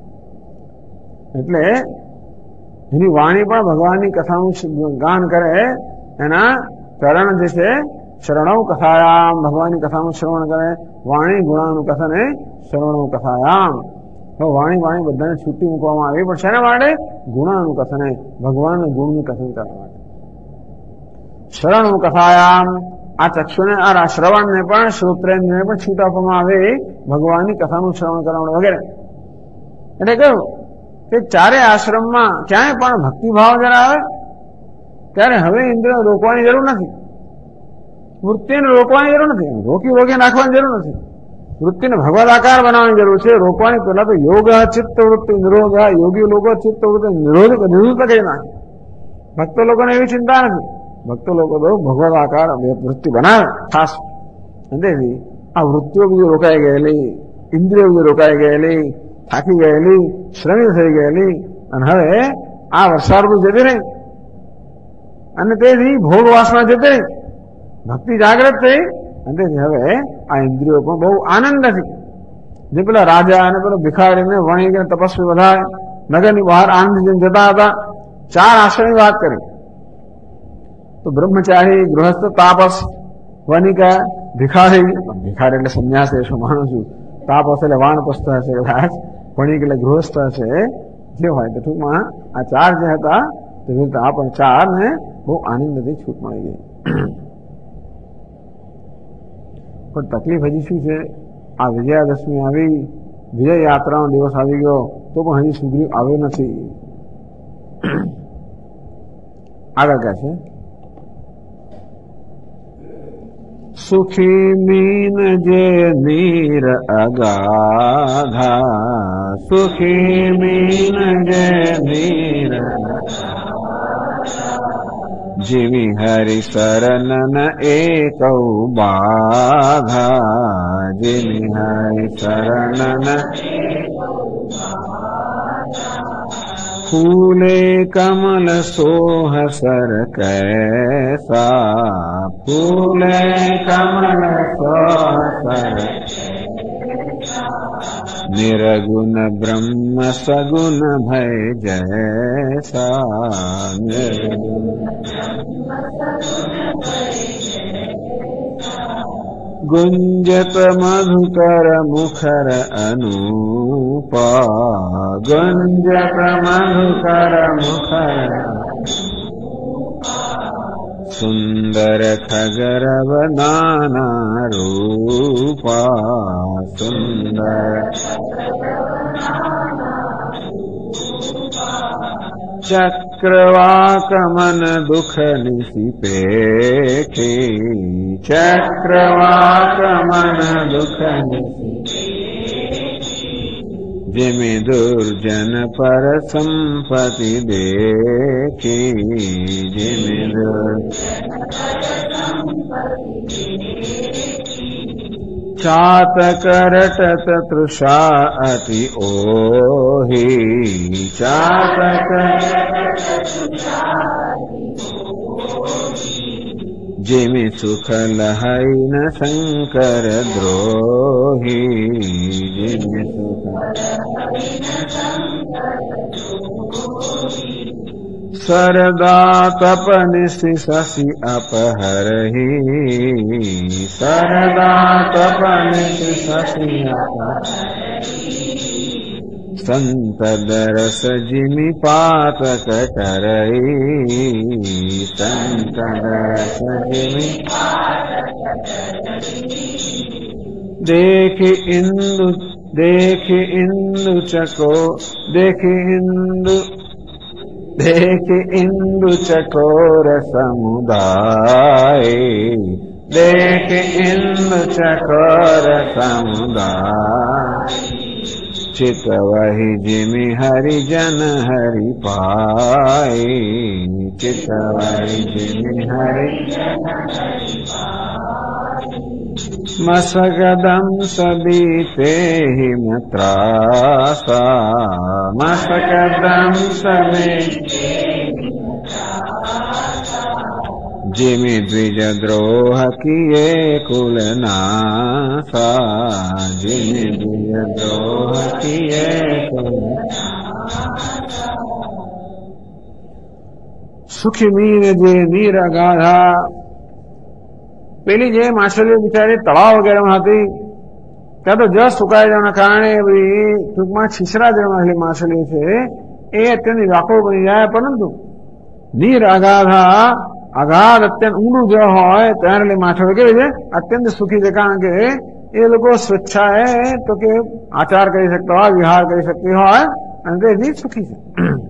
એટલે એની વાણી પણ ભગવાનની કથાનું ગાન કરે. એના ચરણ જે છે શરણવ કથાયામ, ભગવાનની કથાનું શ્રવણ કરે. વાણી ગુણાનું કથને શ્રવણવ કથાયામ. વાણી બધાને છૂટી મૂકવામાં આવી, પણ શેના માટે? ગુણાનું કથને, ભગવાનના ગુણનું કથન કરવા માટે. શરણવ કથાયામ, આ ચક્ષુને, આ શ્રવણને પણ, શ્રોત્રેન્દ્રને પણ છૂટ આપવામાં આવે ભગવાનની કથાનું શ્રવણ કરવા વગેરે. એટલે કહ્યું કે ચારે આશ્રમમાં ક્યાંય પણ ભક્તિભાવ જરા આવે ત્યારે હવે ઇન્દ્રિયો રોકવાની જરૂર નથી, વૃત્તિને રોકવાની જરૂર નથી, રોકી નાખવાની જરૂર નથી. વૃત્તિને ભગવદ આકાર બનાવવાની જરૂર છે. રોકવાની પહેલા તો યોગ ચિત્ત વૃત્તિ નિરોધ, યોગી લોકો ચિત્ત વૃત્તિ નિરુદ્ધ કરી નાખે. ભક્તો લોકોને એવી ચિંતા નથી. ભક્તો લોકો તો ભગવદ આકાર વૃત્તિ બનાવે ખાસ. તેથી આ વૃત્તિઓ બધી રોકાઈ ગયેલી, ઇન્દ્રિયો બધી રોકાઈ ગયેલી, થાકી ગયેલી, શ્રમિક થઈ ગયેલી, અને હવે આ વર્ષાઋતુ જતી રહી, અને તેથી ભોગ વાસના જતી રહી, ભક્તિ જાગૃત થઈ, અને તેથી હવે આ ઇન્દ્રિયો પણ બહુ આનંદથી, જે પેલા રાજા અને પેલો ભિખારીને વણી તપસ્વી બધા નગરની બહાર આનંદ જતા હતા. ચાર આશ્રમની વાત કરી તો બ્રહ્મચારી, ગૃહસ્થ, તાપસ, વણિક, ભિખારી. ભિખારી એટલે સંન્યાસી શું માનું છું, તાપસ એટલે વાનપ્રસ્થ હશે કદાચ, વણિક એટલે ગૃહસ્થ હશે, જે હોય તો ટૂંકમાં આ ચાર જે હતા તે આ પણ ચાર ને બહુ આનંદથી છૂટ મળી ગઈ. પણ તકલીફ હજી શું છે, આ વિજયાદશમી આવી વિજય યાત્રાનો દિવસ આવી ગયો તો પણ હજી સુગ્રીવ આવ્યો નથી. આગળ કહે છે સુખી મીન જે નીર અગાધા, સુખી મીન જે નીર જીવી હરિ શરણ એકૌ બાધા, જીવી હરિ શરણ फूले कमल सोह सर कैसा, फूले कमल सोह सर निरगुण ब्रह्म सगुण भय जैसा, गुंजत मधुकर मुखर अनूपा, गुंजत मधुकर मुखर सुंदर खगरव नाना रूपा, सुंदर चक्रवाकमन दुख निसिपेखी, चक्रवाकमन दुख जिमि दुर्जन पर संपत्ति देखी, जिमि चातक रटत तृषा अति ओहि, चातक जिमि सुख लहै न शंकर द्रोही, जिमि सुख सरदा तपनिसि शशि अपहरहि, सरदा तपनिसि शशि संत दरस जिमि पातक करई, संत दरस जिमि देख इंदु, देख इंदु चको, देख इंदु, देख इंदु चकोर समुदाय, देख इंदु चकोर समुदाय, चितवहि जिमि हरिजन हरि पाए, चितवहि जिमि हरिजन हरि पाए, मसगदं सबीते हिमत्रासा, मसगदं सबीते जिमि द्विज द्रोह किए कुलनासा, जिमि द्विज द्रोह किए कुलनासा, सुखी मीन जे नीर गाधा, પેલી જે માછલીઓ બિચારી તળાવ વગેરેમાં હતી ત્યાં તો જળ સુકાઈ જવાના કારણે બધી ટૂંકમાં છીછરા જેવી માછલીઓ છે એ અત્યંત વ્યાકુળ બની જાય, પરંતુ નીર અગાધા, અગાધ અત્યંત ઊંડું જળ હોય ત્યારે માછલીઓ કેવી છે અત્યંત સુખી છે, કારણ કે એ લોકો સ્વેચ્છાએ તો કે આચાર કરી શકતા હોય, વિહાર કરી શકતી હોય અને તેથી સુખી છે.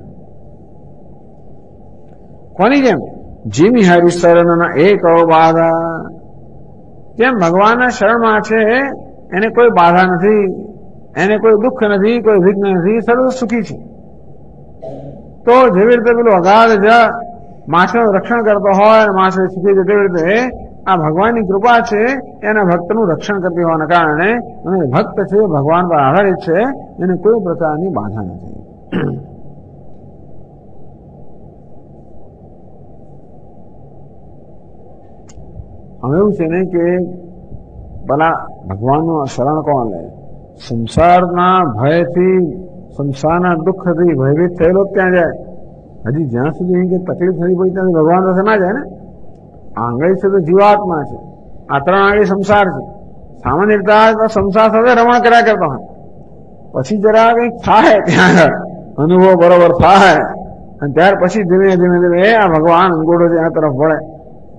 કોની જેમ? જીમી હરિશરણના એક બાધા, જેમ ભગવાનના શરણમાં છે એને કોઈ બાધા નથી, એને કોઈ દુઃખ નથી, કોઈ વિઘ્ન નથી, સર્વ સુખી છે. તો જેવી રીતે પેલું અગાધ જ માછલીનું રક્ષણ કરતો હોય અને માછલી સુખી છે, તેવી રીતે આ ભગવાનની કૃપા છે એના ભક્તનું રક્ષણ કરતી હોવાના કારણે અને ભક્ત છે ભગવાન પર આધારિત છે, એને કોઈ પ્રકારની બાધા નથી. હવે એવું છે ને કે ભલા ભગવાનનું શરણ કોણ લે? સંસારના ભયથી, સંસારના દુઃખથી ભયભીત થયેલો ત્યાં જાય. હજી જ્યાં સુધી કે તકલીફ થતી પડી ત્યાંથી ભગવાન પાસે ના જાય ને. આંગળી છે તો જીવાત્મા છે, આ 3 આંગળી સંસાર છે. સામાન્ય રીતે સંસાર સાથે રમણ કર્યા કરતા હોય, પછી જરા કંઈક થાય ત્યાં અનુભવ બરોબર થાય અને ત્યાર પછી ધીમે ધીમે ધીમે આ ભગવાન અંગૂઠો છે આ તરફ વળે.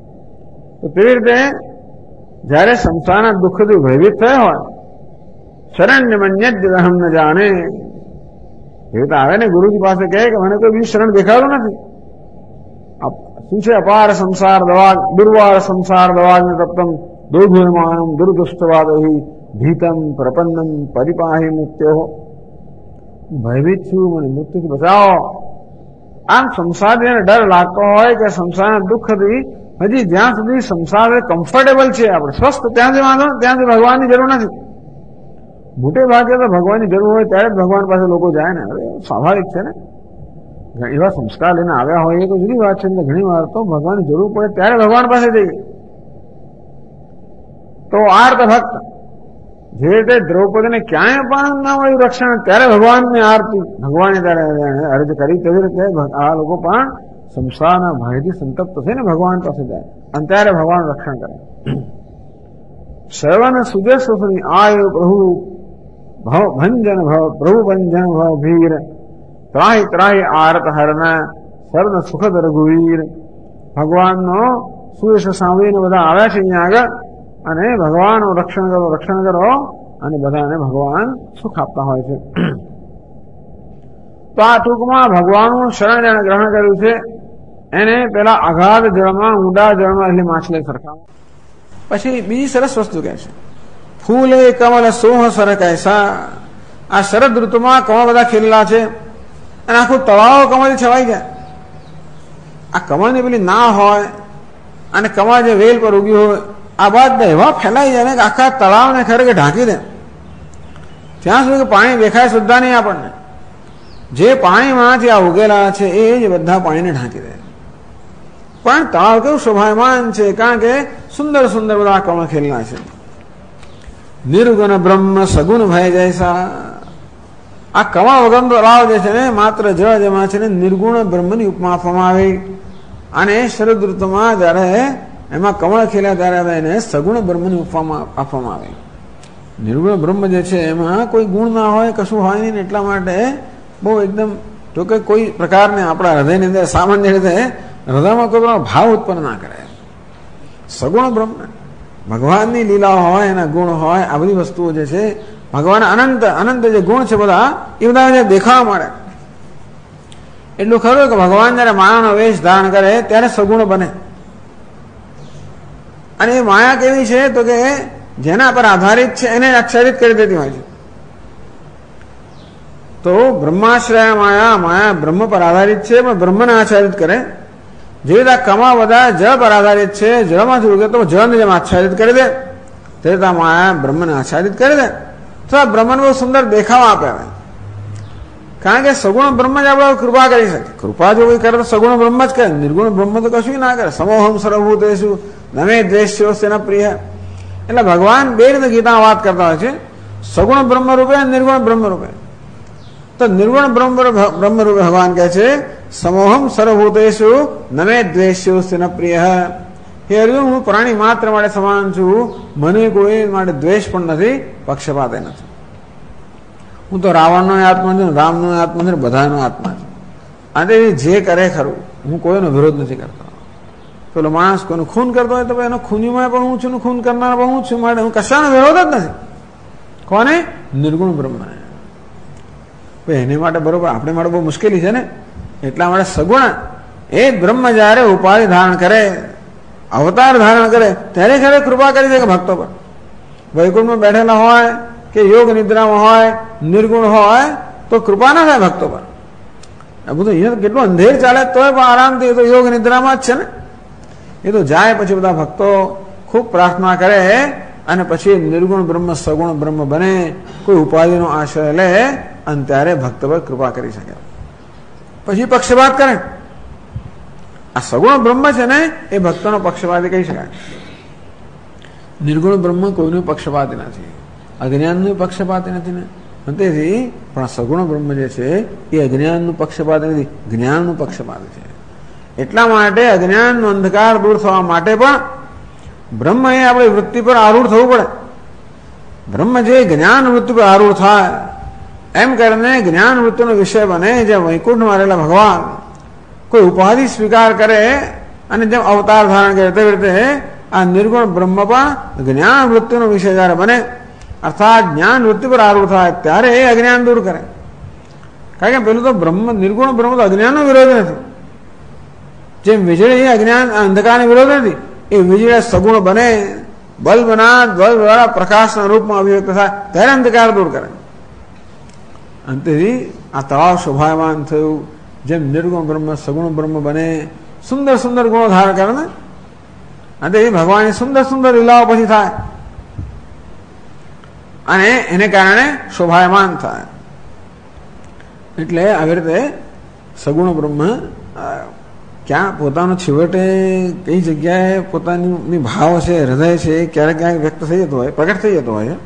તો તેવી રીતે જયારે સંસારના દુઃખથી ભયભીત થયા હોય, શરણ્ય મન્યદ્યહમ ન જાણે. એ તો આવે ને ગુરુજી પાસે કહે કે મને કોઈ બીજું શરણ દેખાડું નથી. શું છે? અપાર સંસાર દવાગ દુર્વાર સંસાર દવાગ તપ્તમ દુર્ગુણમાનમ દુર્દુષ્ટવાદહી ભીતમ પ્રપન્નમ પરિપાહી મુક્ત્યો. ભયભીત છું, મને મૃત્યુથી બચાવો. આમ સંસાર જેને ડર લાગતો હોય કે સંસારના દુઃખથી હજી જ્યાં સુધી સંસાર કમ્ફર્ટેબલ છે, આપણે સ્વસ્થ ત્યાં સુધી વાંધો, ત્યાં સુધી ભગવાનની જરૂર નથી. મોટે ભાગે તો ભગવાનની જરૂર હોય ત્યારે જ ભગવાન પાસે લોકો જાય ને. હવે સ્વાભાવિક છે ને, એવા સંસ્કાર લઈને આવ્યા હોય એ તો જુદી વાત છે. ઘણી વાર તો ભગવાનની જરૂર પડે ત્યારે ભગવાન પાસે જઈએ. તો આર્ત ભક્ત જે રીતે દ્રૌપદીને ક્યાંય પણ ના મળ્યું રક્ષણ, ત્યારે ભગવાનની આરતી ભગવાને ત્યારે અરજ કરી. તેવી રીતે આ લોકો પણ સંસારના ભયથી સંતપ્ત થઈને ભગવાન પાસે જાય અને ત્યારે ભગવાન રક્ષણ કરે. શ્રવણ સુજસ્વની આયુ પ્રભુ ભંજન ભવ પ્રભુ ભંજન ભવ ભીર ત્રાહી ત્રાહી આરત હરણ સર્વ સુખદ રઘુવીર. ભગવાનનો સુયશ સાંભળીને બધા આવ્યા છે અહીંયા આગળ અને ભગવાનનું રક્ષણ કરો, રક્ષણ કરો અને બધાને ભગવાન સુખ આપતા હોય છે. તો આ ટૂંકમાં ભગવાનનું શરણ જેણે ગ્રહણ કર્યું છે એને પેલા અગાધ જળમાં, ઊંડા જળમાં એટલે માછલી સરખાવ. પછી બીજી સરસ વસ્તુ કહે છે, ફૂલે કમલ સોહ સર કૈસા. આ શરદ ઋતુમાં કમળ બધા ખીલેલા છે અને આખું તળાવ કમળથી છવાઈ જાય. આ કમળની પેલી ના હોય અને કમળ જે વેલ પર ઉગ્યું હોય, આ બાદ એવા ફેલાઈ જાય ને કે આખા તળાવને ખરેખર ઢાંકી દે. ત્યાં સુધી પાણી દેખાય સુદ્ધા નહીં આપણને. જે પાણીમાંથી આ ઉગેલા છે એ જ બધા પાણીને ઢાંકી દે. પણ તળાવ કેવું શોભાયમાન છે, કારણ કે સુંદર સુંદર બધા કમળ ખીલેલા છે. નિર્ગુણ બ્રહ્મ સગુણ ભય જૈસા. આ કમળ વગરનું તળાવ જે છે ને માત્ર જળ જેમાં છે ને નિર્ગુણ બ્રહ્મની ઉપમા આપવામાં આવી. અને શરદ ઋતુમાં જયારે એમાં કમળ ખીલ્યા ત્યારે એને સગુણ બ્રહ્મની ઉપમા આપવામાં આવે. નિર્ગુણ બ્રહ્મ જે છે એમાં કોઈ ગુણ ના હોય, કશું હોય નહીં. એટલા માટે બહુ એકદમ જો કે કોઈ પ્રકારને આપણા હૃદયની અંદર સામાન્ય રીતે હૃદયમાં કોઈ ભાવ ઉત્પન્ન ના કરે. સગુણ બ્રહ્મ ભગવાનની લીલા હોય, એના ગુણ હોય, આ બધી વસ્તુઓ જે છે ભગવાન અનંત અનંત જે ગુણ છે બધા એ બધા દેખાવા મળે. એટલું ખરું કે ભગવાન જયારે માયાનો વેશ ધારણ કરે ત્યારે સગુણ બને. અને એ માયા કેવી છે તો કે જેના પર આધારિત છે એને આચ્છાદિત કરી દેતી હોય છે. તો બ્રહ્માશ્રય માયા, માયા બ્રહ્મ પર આધારિત છે પણ બ્રહ્મને આચ્છાદિત કરે. જે રીતે કમા બધા જળ પર આધારિત છે, જળમાંથી ઉગે તો જળને જેમ આચ્છાદિત કરી દે તે રીતે માયા બ્રહ્મને આચ્છાદિત કરી દે. તો આ બ્રહ્મને બહુ સુંદર દેખાવા આપે. કારણ કે સગુણ બ્રહ્મ જ આપણે કૃપા કરી શકે. કૃપા જો કોઈ કરે તો સગુણ બ્રહ્મ જ કરે, નિર્ગુણ બ્રહ્મ તો કશું ના કરે. સમોહમ સર્વભૂતેષુ નમે દ્વેષ્યો તેના પ્રિય. એટલે ભગવાન બે રીતે ગીતામાં વાત કરતા હોય છે, સગુણ બ્રહ્મ રૂપે અને નિર્ગુણ બ્રહ્મ રૂપે. તો નિર્ગુણ બ્રહ્મ રૂપે ભગવાન કહે છે સમોહમ સર્વભૂતેષુ નમે દ્વેષ્યો તેના પ્રિય. હે અર્જુન, હું પ્રાણી માત્ર માટે સમાન છું, મને કોઈ માટે દ્વેષ પણ નથી, પક્ષપાત નથી. હું તો રાવણનો આત્મા છું, રામનો આત્મા છું, બધાનો આત્મા છું. અને જે કરે ખરું, હું કોઈનો વિરોધ નથી કરતો. પેલો માણસ કોઈનું ખૂન કરતો હોય તો એનો ખૂનીમાં પણ હું છું, ખૂન કરનાર પણ હું છું, માટે હું કશાનો વિરોધ જ નથી. કોને? નિર્ગુણ બ્રહ્મને. એને માટે બરોબર આપણે માટે બહુ મુશ્કેલી છે ને. એટલા માટે સગુણ એ બ્રહ્મ જયારે ઉપાધિ ધારણ કરે, અવતાર ધારણ કરે ત્યારે ખરે કૃપા કરી દે કે ભક્તો પર. વૈકુંઠમાં બેઠેલા હોય કે યોગ નિદ્રામાં હોય, નિર્ગુણ હોય તો કૃપા ના થાય ભક્તો પર. આ બધું અહીંયા કેટલું અંધેર ચાલે તોય પણ આરામથી એ તો યોગ નિદ્રામાં જ છે ને. એ તો જાય પછી બધા ભક્તો ખૂબ પ્રાર્થના કરે અને પછી નિર્ગુણ બ્રહ્મ સગુણ બ્રહ્મ બને, કોઈ ઉપાધિનો આશ્રય લે અને ત્યારે ભક્ત પર કૃપા કરી શકે. પછી પક્ષપાત કરે. આ સગુણ બ્રહ્મ છે ને એ ભક્તોનો પક્ષપાતી કહી શકાય. નિર્ગુણ બ્રહ્મ કોઈનું પક્ષપાતી નથી, અજ્ઞાનનું પક્ષપાતી નથી ને. તેથી પણ સગુણ બ્રહ્મ જે છે એ અજ્ઞાનનું પક્ષપાતી નથી, જ્ઞાનનું પક્ષપાતી છે. એટલા માટે અજ્ઞાનનો અંધકાર દૂર થવા માટે પણ બ્રહ્મ એ આપણી વૃત્તિ પર આરૂઢ થવું પડે. બ્રહ્મ જે જ્ઞાન વૃત્તિ પર આરૂઢ થાય એમ કરીને જ્ઞાન વૃત્તિનો વિષય બને. જે વૈકુંઠમાં રહેલા ભગવાન કોઈ ઉપાધિ સ્વીકાર કરે અને જેમ અવતાર ધારણ કરે તેવી રીતે આ નિર્ગુણ બ્રહ્મ પણ જ્ઞાન વૃત્તિનો વિષય જયારે બને અર્થાત જ્ઞાન વૃત્તિ પર આરૂઢ થાય ત્યારે એ અજ્ઞાન દૂર કરે. કારણ કે પેલું તો બ્રહ્મ, નિર્ગુણ બ્રહ્મ તો અજ્ઞાનનો વિરોધ નથી. જેમ વીજળી એ અજ્ઞાન અંધકારનો વિરોધ નથી, એ વીજળી સગુણ બને, બલ્બના બલ્બ દ્વારા પ્રકાશના રૂપમાં અભિવ્યક્ત થાય ત્યારે અંધકાર દૂર કરે. અંતેથી આ તળાવ શોભાયમાન થયું. જેમ નિર્ગુણ બ્રહ્મ સગુણ બ્રહ્મ બને, સુંદર સુંદર ગુણો ધારણ કરે ને, અંતે ભગવાનની સુંદર સુંદર લીલાઓ પછી થાય અને એને કારણે શોભાયમાન થાય. એટલે આવી રીતે સગુણ બ્રહ્મ ક્યાં પોતાનો છેવટે કઈ જગ્યાએ પોતાની ભાવ છે, હૃદય છે, ક્યારેક ક્યાંક વ્યક્ત થઈ જતો હોય, પ્રગટ થઈ જતો હોય.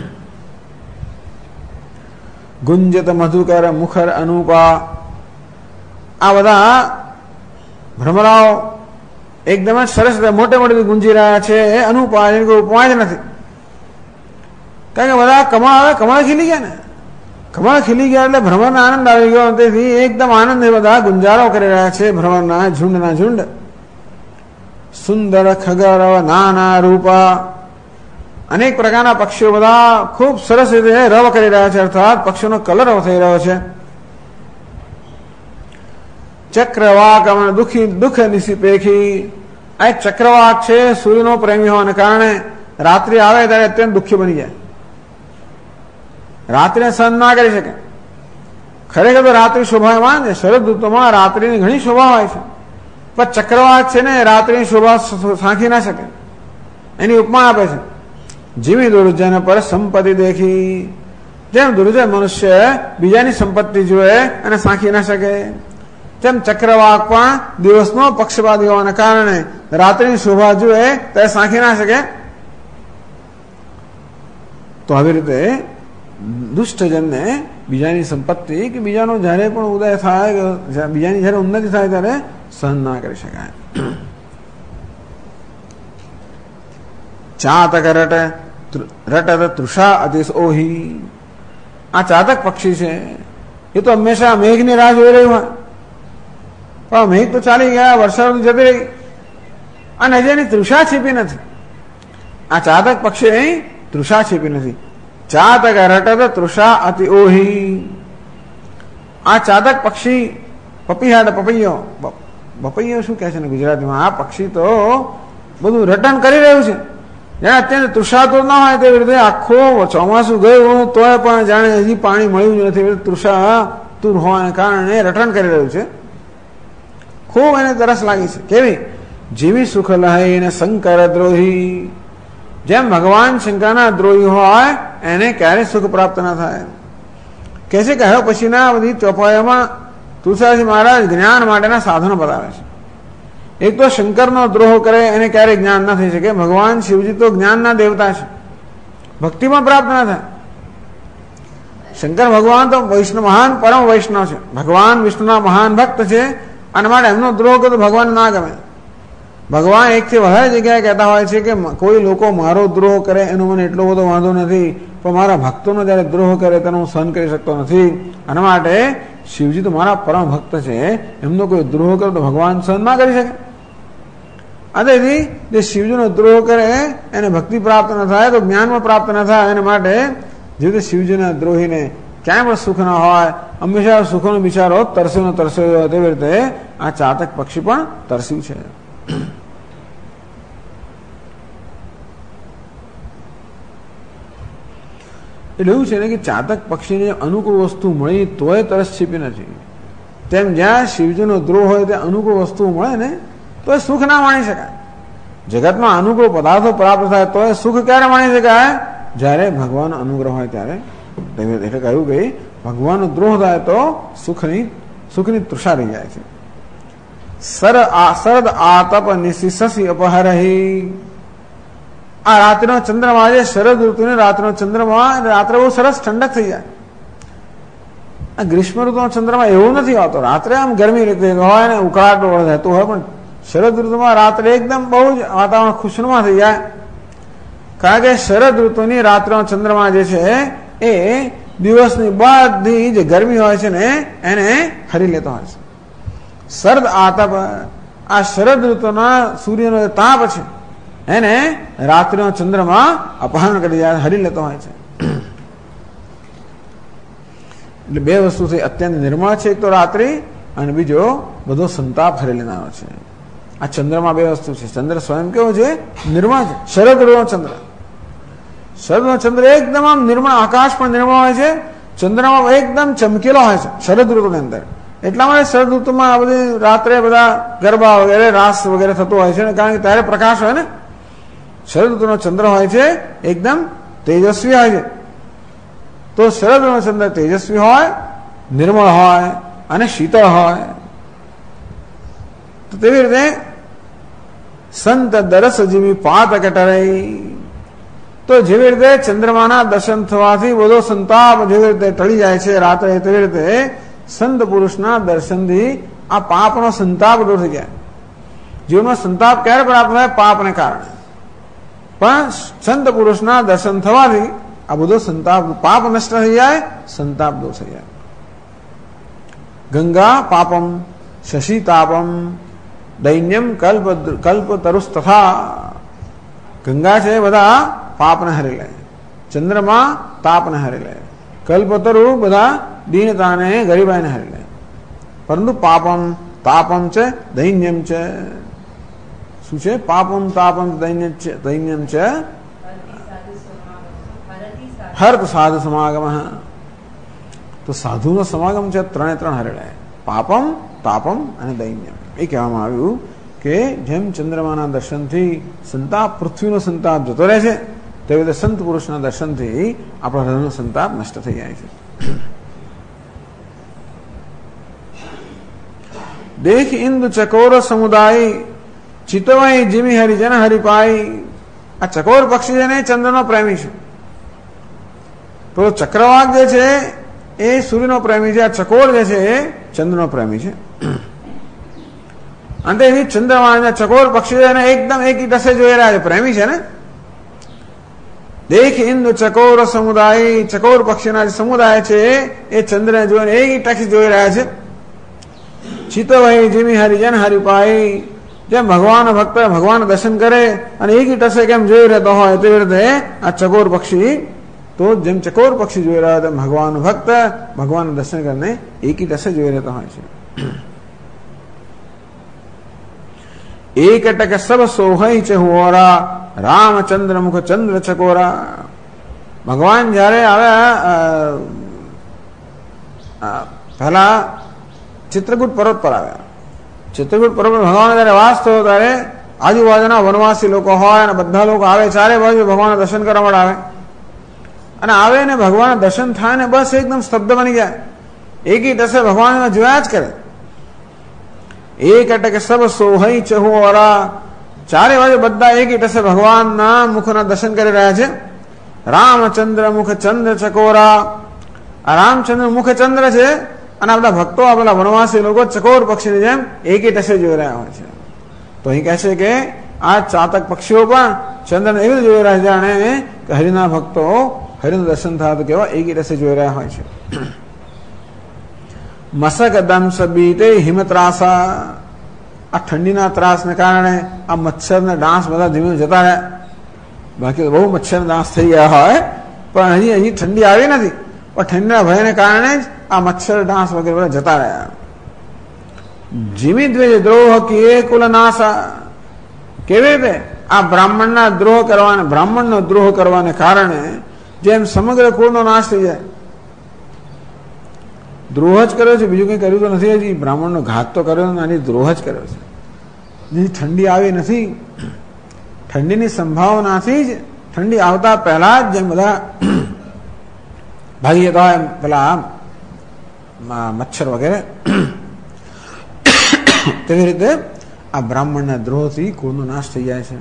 ગુંજત મધુકર મુખર અનુપા, આ બધા ભ્રમરાઓ એકદમ જ સરસ રીતે મોટે મોટે ગુંજી રહ્યા છે. એ અનુપા, એની કોઈ ઉપમા જ નથી. કારણ કે બધા કમળ ખીલી ગયા ને, કમળ ખીલી ગયા એટલે ભ્રમરનો આનંદ આવી ગયો. તેથી એકદમ આનંદ એ બધા ગુંજારો કરી રહ્યા છે, ભ્રમરના ઝુંડના ઝુંડ. સુંદર ખગર નાના રૂપા, અનેક પ્રકારના પક્ષીઓ બધા ખૂબ સરસ રીતે રવ કરી રહ્યા છે, અર્થાત પક્ષીઓનો કલર થઈ રહ્યો છે. ચક્રવાક દુઃખ નિશિપેખી, આ એક ચક્રવાક છે, સૂર્યનો પ્રેમી હોવાને કારણે રાત્રિ આવે ત્યારે અત્યંત દુઃખી બની જાય, રાત્રિને સહન ના કરી શકે. ખરેખર તો રાત્રિ શોભાયમાન છે, શરદ ઋતુમાં રાત્રિની ઘણી શોભા હોય છે, પણ ચક્રવાક છે ને રાત્રિની શોભા સાંખી ના શકે. એની ઉપમા આપે છે, જીવી દુર્જન પર સંપત્તિ દેખી, જેમ દુર્જન મનુષ્ય બીજાની સંપત્તિ જોએ અને સાંખી ના શકે, તેમ ચક્રવાક પણ દિવસનો પક્ષપાતી હોવાના કારણે રાત્રિની શોભા જોએ ત્યારે સાંખી ના શકે. તો આવી રીતે દુષ્ટજનને બીજાની સંપત્તિ કે બીજાનો જ્યારે પણ ઉદય થાય, બીજાની જ્યારે ઉન્નતિ થાય ત્યારે સહન ના કરી શકાય. ચાતક રટત તૃષા અતિશ ઓહી, આ ચાતક પક્ષી છે, એ તો હંમેશા મેઘની રાહ જોઈ રહ્યું હોય, પણ મેઘ તો ચાલી ગયા, વર્ષા જતી રહી અને હજી એની તૃષા છીપી નથી. આ ચાતક પક્ષી તૃષા છીપી નથી. ચાતક રટત તૃષા અતિ ઓહી, આ ચાતક પક્ષી પપૈયો પપૈયો શું કહે છે ને ગુજરાતીમાં, આ પક્ષી તો બધું રટન કરી રહ્યું છે. જાણે અત્યારે તૃષાતુર ના હોય તેવી રીતે આખો ચોમાસું ગયું તોય પણ જાણે હજી પાણી મળ્યું જ નથી, તૃષાતુર હોવાને કારણે રટન કરી રહ્યું છે. ખૂબ એને તરસ લાગી છે. કેવી? જીવી સુખ લહી ને શંકર દ્રોહી, જેમ ભગવાન શંકરના દ્રોહી હોય એને ક્યારે સુખ પ્રાપ્ત ના થાય. કહે છે કે હવે પછીના બધી ચોપાઈઓમાં તુલસીદાસ મહારાજ જ્ઞાન માટેના સાધનો બતાવે છે. એક તો શંકરનો દ્રોહ કરે એને ક્યારે જ્ઞાન ના થઈ શકે. ભગવાન શિવજી તો જ્ઞાનના દેવતા છે, ભક્તિમાં પ્રાપ્ત ના થાય. શંકર ભગવાન તો વૈષ્ણવ, મહાન પરમ વૈષ્ણવ છે, ભગવાન વિષ્ણુના મહાન ભક્ત છે, અને માટે એમનો દ્રોહ કરે તો ભગવાન ના ગમે. ભગવાન એકથી વધારે જગ્યાએ કહેતા હોય છે કે કોઈ લોકો મારો દ્રોહ કરે એનો મને એટલો બધો વાંધો નથી, પણ મારા ભક્તોનો જયારે દ્રોહ કરે તેનો હું સહન કરી શકતો નથી. અને માટે શિવજી તો મારા પરમ ભક્ત છે, એમનો કોઈ દ્રોહ કરે તો ભગવાન સહન ના કરી શકે. તેથી જે શિવજીનો દ્રોહ કરે એને ભક્તિ પ્રાપ્ત ન થાય, તો જ્ઞાનમાં પ્રાપ્ત ન થાય. એના માટે જે રીતે શિવજીના દ્રોહીને ક્યાંય પણ સુખ ના હોય, હંમેશા સુખનો વિચારો તરસ્યો તરસ્યો, તેવી રીતે આ ચાતક પક્ષી પણ તરસ્યું છે. એટલે એવું છે ને કે ચાતક પક્ષીને અનુકૂળ વસ્તુ મળી તોય તરસ છીપી નથી, તેમ જ્યાં શિવજીનો દ્રોહ હોય ત્યાં અનુકૂળ વસ્તુ મળે ને તો સુખ ના માણી શકાય. જગતમાં અનુકૂળ પદાર્થો પ્રાપ્ત થાય તો સુખ ક્યારે માણી શકાય? જ્યારે ભગવાન અનુગ્રહ હોય ત્યારે. એટલે કહ્યું કે ભગવાનનો દ્રોહ થાય તો સુખની તૃષા રહી જાય છે. શરદ આતપ નિશિશી અપહરહી, આ રાત્રિનો ચંદ્રમા છે, શરદ ઋતુને રાત્રિનો ચંદ્રમા, રાત્રે બહુ સરસ ઠંડક થઈ જાય. આ ગ્રીષ્મ ઋતુનો ચંદ્રમા એવું નથી આવતો, રાત્રે આમ ગરમી રીતે હોય ને ઉકળાટ રહેતું હોય, પણ શરદ ઋતુમાં રાત્રે એકદમ બહુ જ વાતાવરણ ખુશનુમા થઈ જાય. કારણ કે શરદ ઋતુની રાત્રિનો ચંદ્રમા જે છે એ દિવસની બધી જે ગરમી હોય છે ને એને હરી લેતો હોય છે. શરદ આતપ, આ શરદ ઋતુના સૂર્યનો તાપ છે એને રાત્રિનો ચંદ્રમા અપહરણ કરી જાય, હરી લેતો હોય છે. એટલે બે વસ્તુથી અત્યંત નિર્મળ છે, એક તો રાત્રિ અને બીજો બધો સંતાપ હરી લેનારો છે. આ ચંદ્રમાં બે વસ્તુ છે. ચંદ્ર સ્વયં કેવો છે? નિર્મળ છે. શરદ ઋતુનો ચંદ્ર, શરદનો ચંદ્ર એકદમ આમ નિર્મળ, આકાશ પણ નિર્મળ હોય છે, ચંદ્રમાં એકદમ ચમકેલો હોય છે શરદ ઋતુની અંદર. એટલા માટે શરદ ઋતુમાં આ બધી રાત્રે બધા ગરબા વગેરે રાસ વગેરે થતો હોય છે, કારણ કે ત્યારે પ્રકાશ હોય ને. શરદ ઋતુનો ચંદ્ર હોય છે એકદમ તેજસ્વી હોય છે. તો શરદ ઋતુનો ચંદ્ર તેજસ્વી હોય, નિર્મળ હોય અને શીતળ હોય. તો તેવી રીતે સંત દરસ જીવી પાત કટરાઈ. તો જેવી રીતે ચંદ્રમાના દર્શન થવાથી બધો સંતાપ જેવી રીતે ટળી જાય છે રાત્રે, તેવી રીતે સંત પુરુષના દર્શનથી આ પાપનો સંતાપ દૂર થઈ જાય. જીવનમાં સંતાપ ક્યારે પ્રાપ્ત થાય? પાપને કારણે. પણ સંત પુરુષના દર્શન થવાથી આ બધો સંતાપ, પાપ નષ્ટ થઈ જાય, સંતાપ દૂર થઈ જાય. ગંગા પાપમ શશી તાપમ દૈન્યમ કલ્પતરુસ તથા. ગંગા છે બધા પાપને હરી લે, ચંદ્રમાં તાપને હરી લે, કલ્પતરુ બધા દીનતાને ગરીબાઈને હરી લે. પરંતુ પાપમ તાપમ છે દૈન્યમ છે. શું છે? પાપમ તાપમ દૈન્યમ છે હર્ત સાધુ સમાગમ. તો સાધુનો સમાગમ છે, ત્રણે ત્રણ હરી લે, પાપમ તાપમ અને દૈન્યમ. એ કહેવામાં આવ્યું કે જેમ ચંદ્રમાના દર્શનથી સંતાપ, પૃથ્વીનો સંતાપ જતો રહે છે, તેવી રીતે સંત પુરુષના દર્શનથી આપણા હૃદયનો સંતાપ નષ્ટ થઈ જાય છે. દેખ ઇન્દુ ચકોર સમુદાય ચિતવાઈ જીમી હરિજન હરિપાઈ. આ ચકોર પક્ષી છે ને ચંદ્રનો પ્રેમી છે. તો ચક્રવાક જે છે એ સૂર્યનો પ્રેમી છે, આ ચકોર જે છે એ ચંદ્રનો પ્રેમી છે. અને એની ચંદ્રમા ચકોર પક્ષી એને એકદમ એક ટસે જોઈ રહ્યા છે, પ્રેમી છે ને. દેખ ઇન્દુ ચકોર સમુદાય, ચકોર પક્ષીના જે સમુદાય છે એ ચંદ્રને જોઈને એક ટકી જોઈ રહ્યા છે. ચિતવાઈ જીમી હરિજન હરિપાઈ. જેમ ભગવાન ભક્ત ભગવાન દર્શન કરે અને એક ટસે કેમ જોઈ રહેતો હોય, તેવી રીતે આ ચકોર પક્ષી, તો જેમ ચકોર પક્ષી જોઈ રહ્યા તેમ ભગવાન ભક્ત ભગવાન દર્શન કરીને એક ટસે જોઈ રહેતો હોય છે. એક ટક સબ સોહઈ છે હોરા રામચંદ્ર મુખ ચંદ્ર ચકોરા. ભગવાન જયારે આવ્યા પહેલા ચિત્રકૂટ પર્વત પર આવ્યા. ચિત્રકૂટ પર્વત પર ભગવાન જયારે વાસ થયો ત્યારે આજુબાજુના વનવાસી લોકો હોય અને બધા લોકો આવે, ચારે બાજુ ભગવાન દર્શન કરવા માટે આવે. અને આવે ને ભગવાન દર્શન થાય ને બસ એકદમ સ્તબ્ધ બની જાય, એકી ટસે ભગવાન જોયા જ કરે. એક અટક સબ સોહઈ ચહુરા. ચારે બાજુ બધા એક ટસે ભગવાનના મુખના દર્શન કરી રહ્યા છે. રામચંદ્ર મુખ ચંદ્ર ચકોરા. આ રામચંદ્ર મુખ ચંદ્ર છે અને આ બધા ભક્તો, આ બધા વનવાસી લોકો ચકોર પક્ષીની જેમ એક ટસે જોઈ રહ્યા હોય છે. તો અહીં કહે છે કે આ ચાતક પક્ષીઓ પણ ચંદ્રને એવી જોઈ રહ્યા છે જાણે કે હરિના ભક્તો હરિનું દર્શન થાય તો કેવા એક ટસે જોઈ રહ્યા હોય છે. મસક દંશ બીતે હિમત્રાસા. આ ઠંડીના ત્રાસને કારણે આ મચ્છરને ડાંસ બધા ધીમે જતા રહ્યા. બાકી તો બહુ મચ્છર ડાંસ થઈ ગયા હોય, પણ હજી ઠંડી આવી નથી, પણ ઠંડીના ભયને કારણે જ આ મચ્છર ડાંસ વગેરે બધા જતા રહ્યા. જીમી દ્વેજ દ્રોહ કિએ કુલ નાસા. કેવી રીતે આ બ્રાહ્મણના દ્રોહ કરવાને, બ્રાહ્મણનો દ્રોહ કરવાને કારણે જેમ સમગ્ર કુળનો નાશ થઈ જાય. દ્રોહ જ કર્યો છે, બીજું કંઈ કર્યું તો નથી. હજી બ્રાહ્મણનો ઘાત તો કર્યો નથી, દ્રોહ જ કર્યો છે. જે ઠંડી આવી નથી, ઠંડીની સંભાવનાથી જ, ઠંડી આવતા પહેલા જ જેમ બધા ભાગી જતા હોય પેલા મચ્છર વગેરે, તેવી રીતે આ બ્રાહ્મણના દ્રોહથી કુળનો નાશ થઈ જાય છે.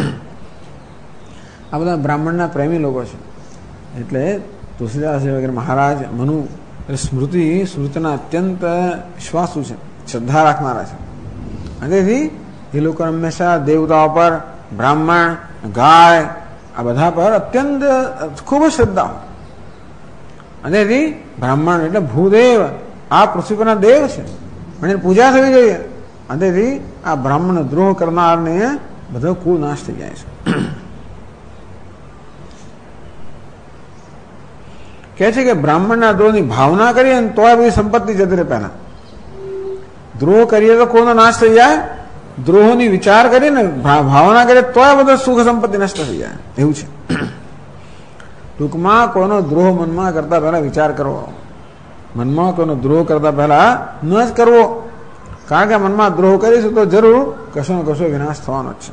આ બધા બ્રાહ્મણના પ્રેમી લોકો છે. એટલે તુલસીદાસ વગેરે મહારાજ મનુ સ્મૃતિના અત્યંત વિશ્વાસુ છે, શ્રદ્ધા રાખનારા છે. અને તેથી એ લોકો હંમેશા દેવતાઓ પર, બ્રાહ્મણ, ગાય, આ બધા પર અત્યંત ખૂબ શ્રદ્ધા હોય. અને તેથી બ્રાહ્મણ એટલે ભૂદેવ, આ પૃથ્વી પરના દેવ છે, પણ એની પૂજા થવી જોઈએ. અને તેથી આ બ્રાહ્મણ દ્રોહ કરનારને બધો કુળ નાશ થઈ જાય છે. કહે છે કે બ્રાહ્મણના દ્રોહની ભાવના કરીએ ને તો આ બધી સંપત્તિ જતી રહે. પહેલા દ્રોહ કરીએ તો કોનો નાશ થઈ જાય, દ્રોહની વિચાર કરીએ ને ભાવના કરીએ તો આ બધો સુખ સંપત્તિ નષ્ટ થઈ જાય. એવું છે. ટૂંકમાં કોઈનો દ્રોહ મનમાં કરતા પહેલા વિચાર કરવો, મનમાં કોઈનો દ્રોહ કરતા પહેલા ન જ કરવો, કારણ કે મનમાં દ્રોહ કરીશું તો જરૂર કશો ને કશો વિનાશ થવાનો જ છે.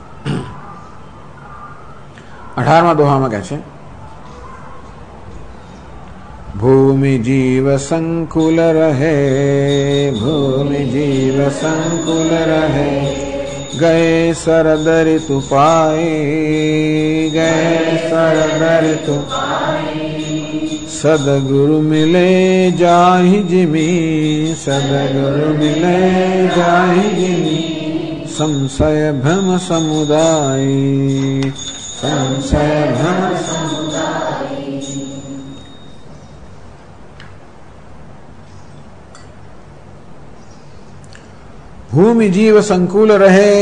18મા દોહામાં કહે છે, ભૂમિ જીવ સંકુલ રહે, ભૂમિ જીવ સંકુલ રહે, ગયે શરદ ઋતુ પાઈ, ગયે શરદ ઋતુ સદગુરુ મિલે જાहि जिमी, सदगुरु मिले जाहि जिमी, संशय भ्रम समुदाय, संशय भ्रम समुदाय. भूमि जीव संकुल रहे,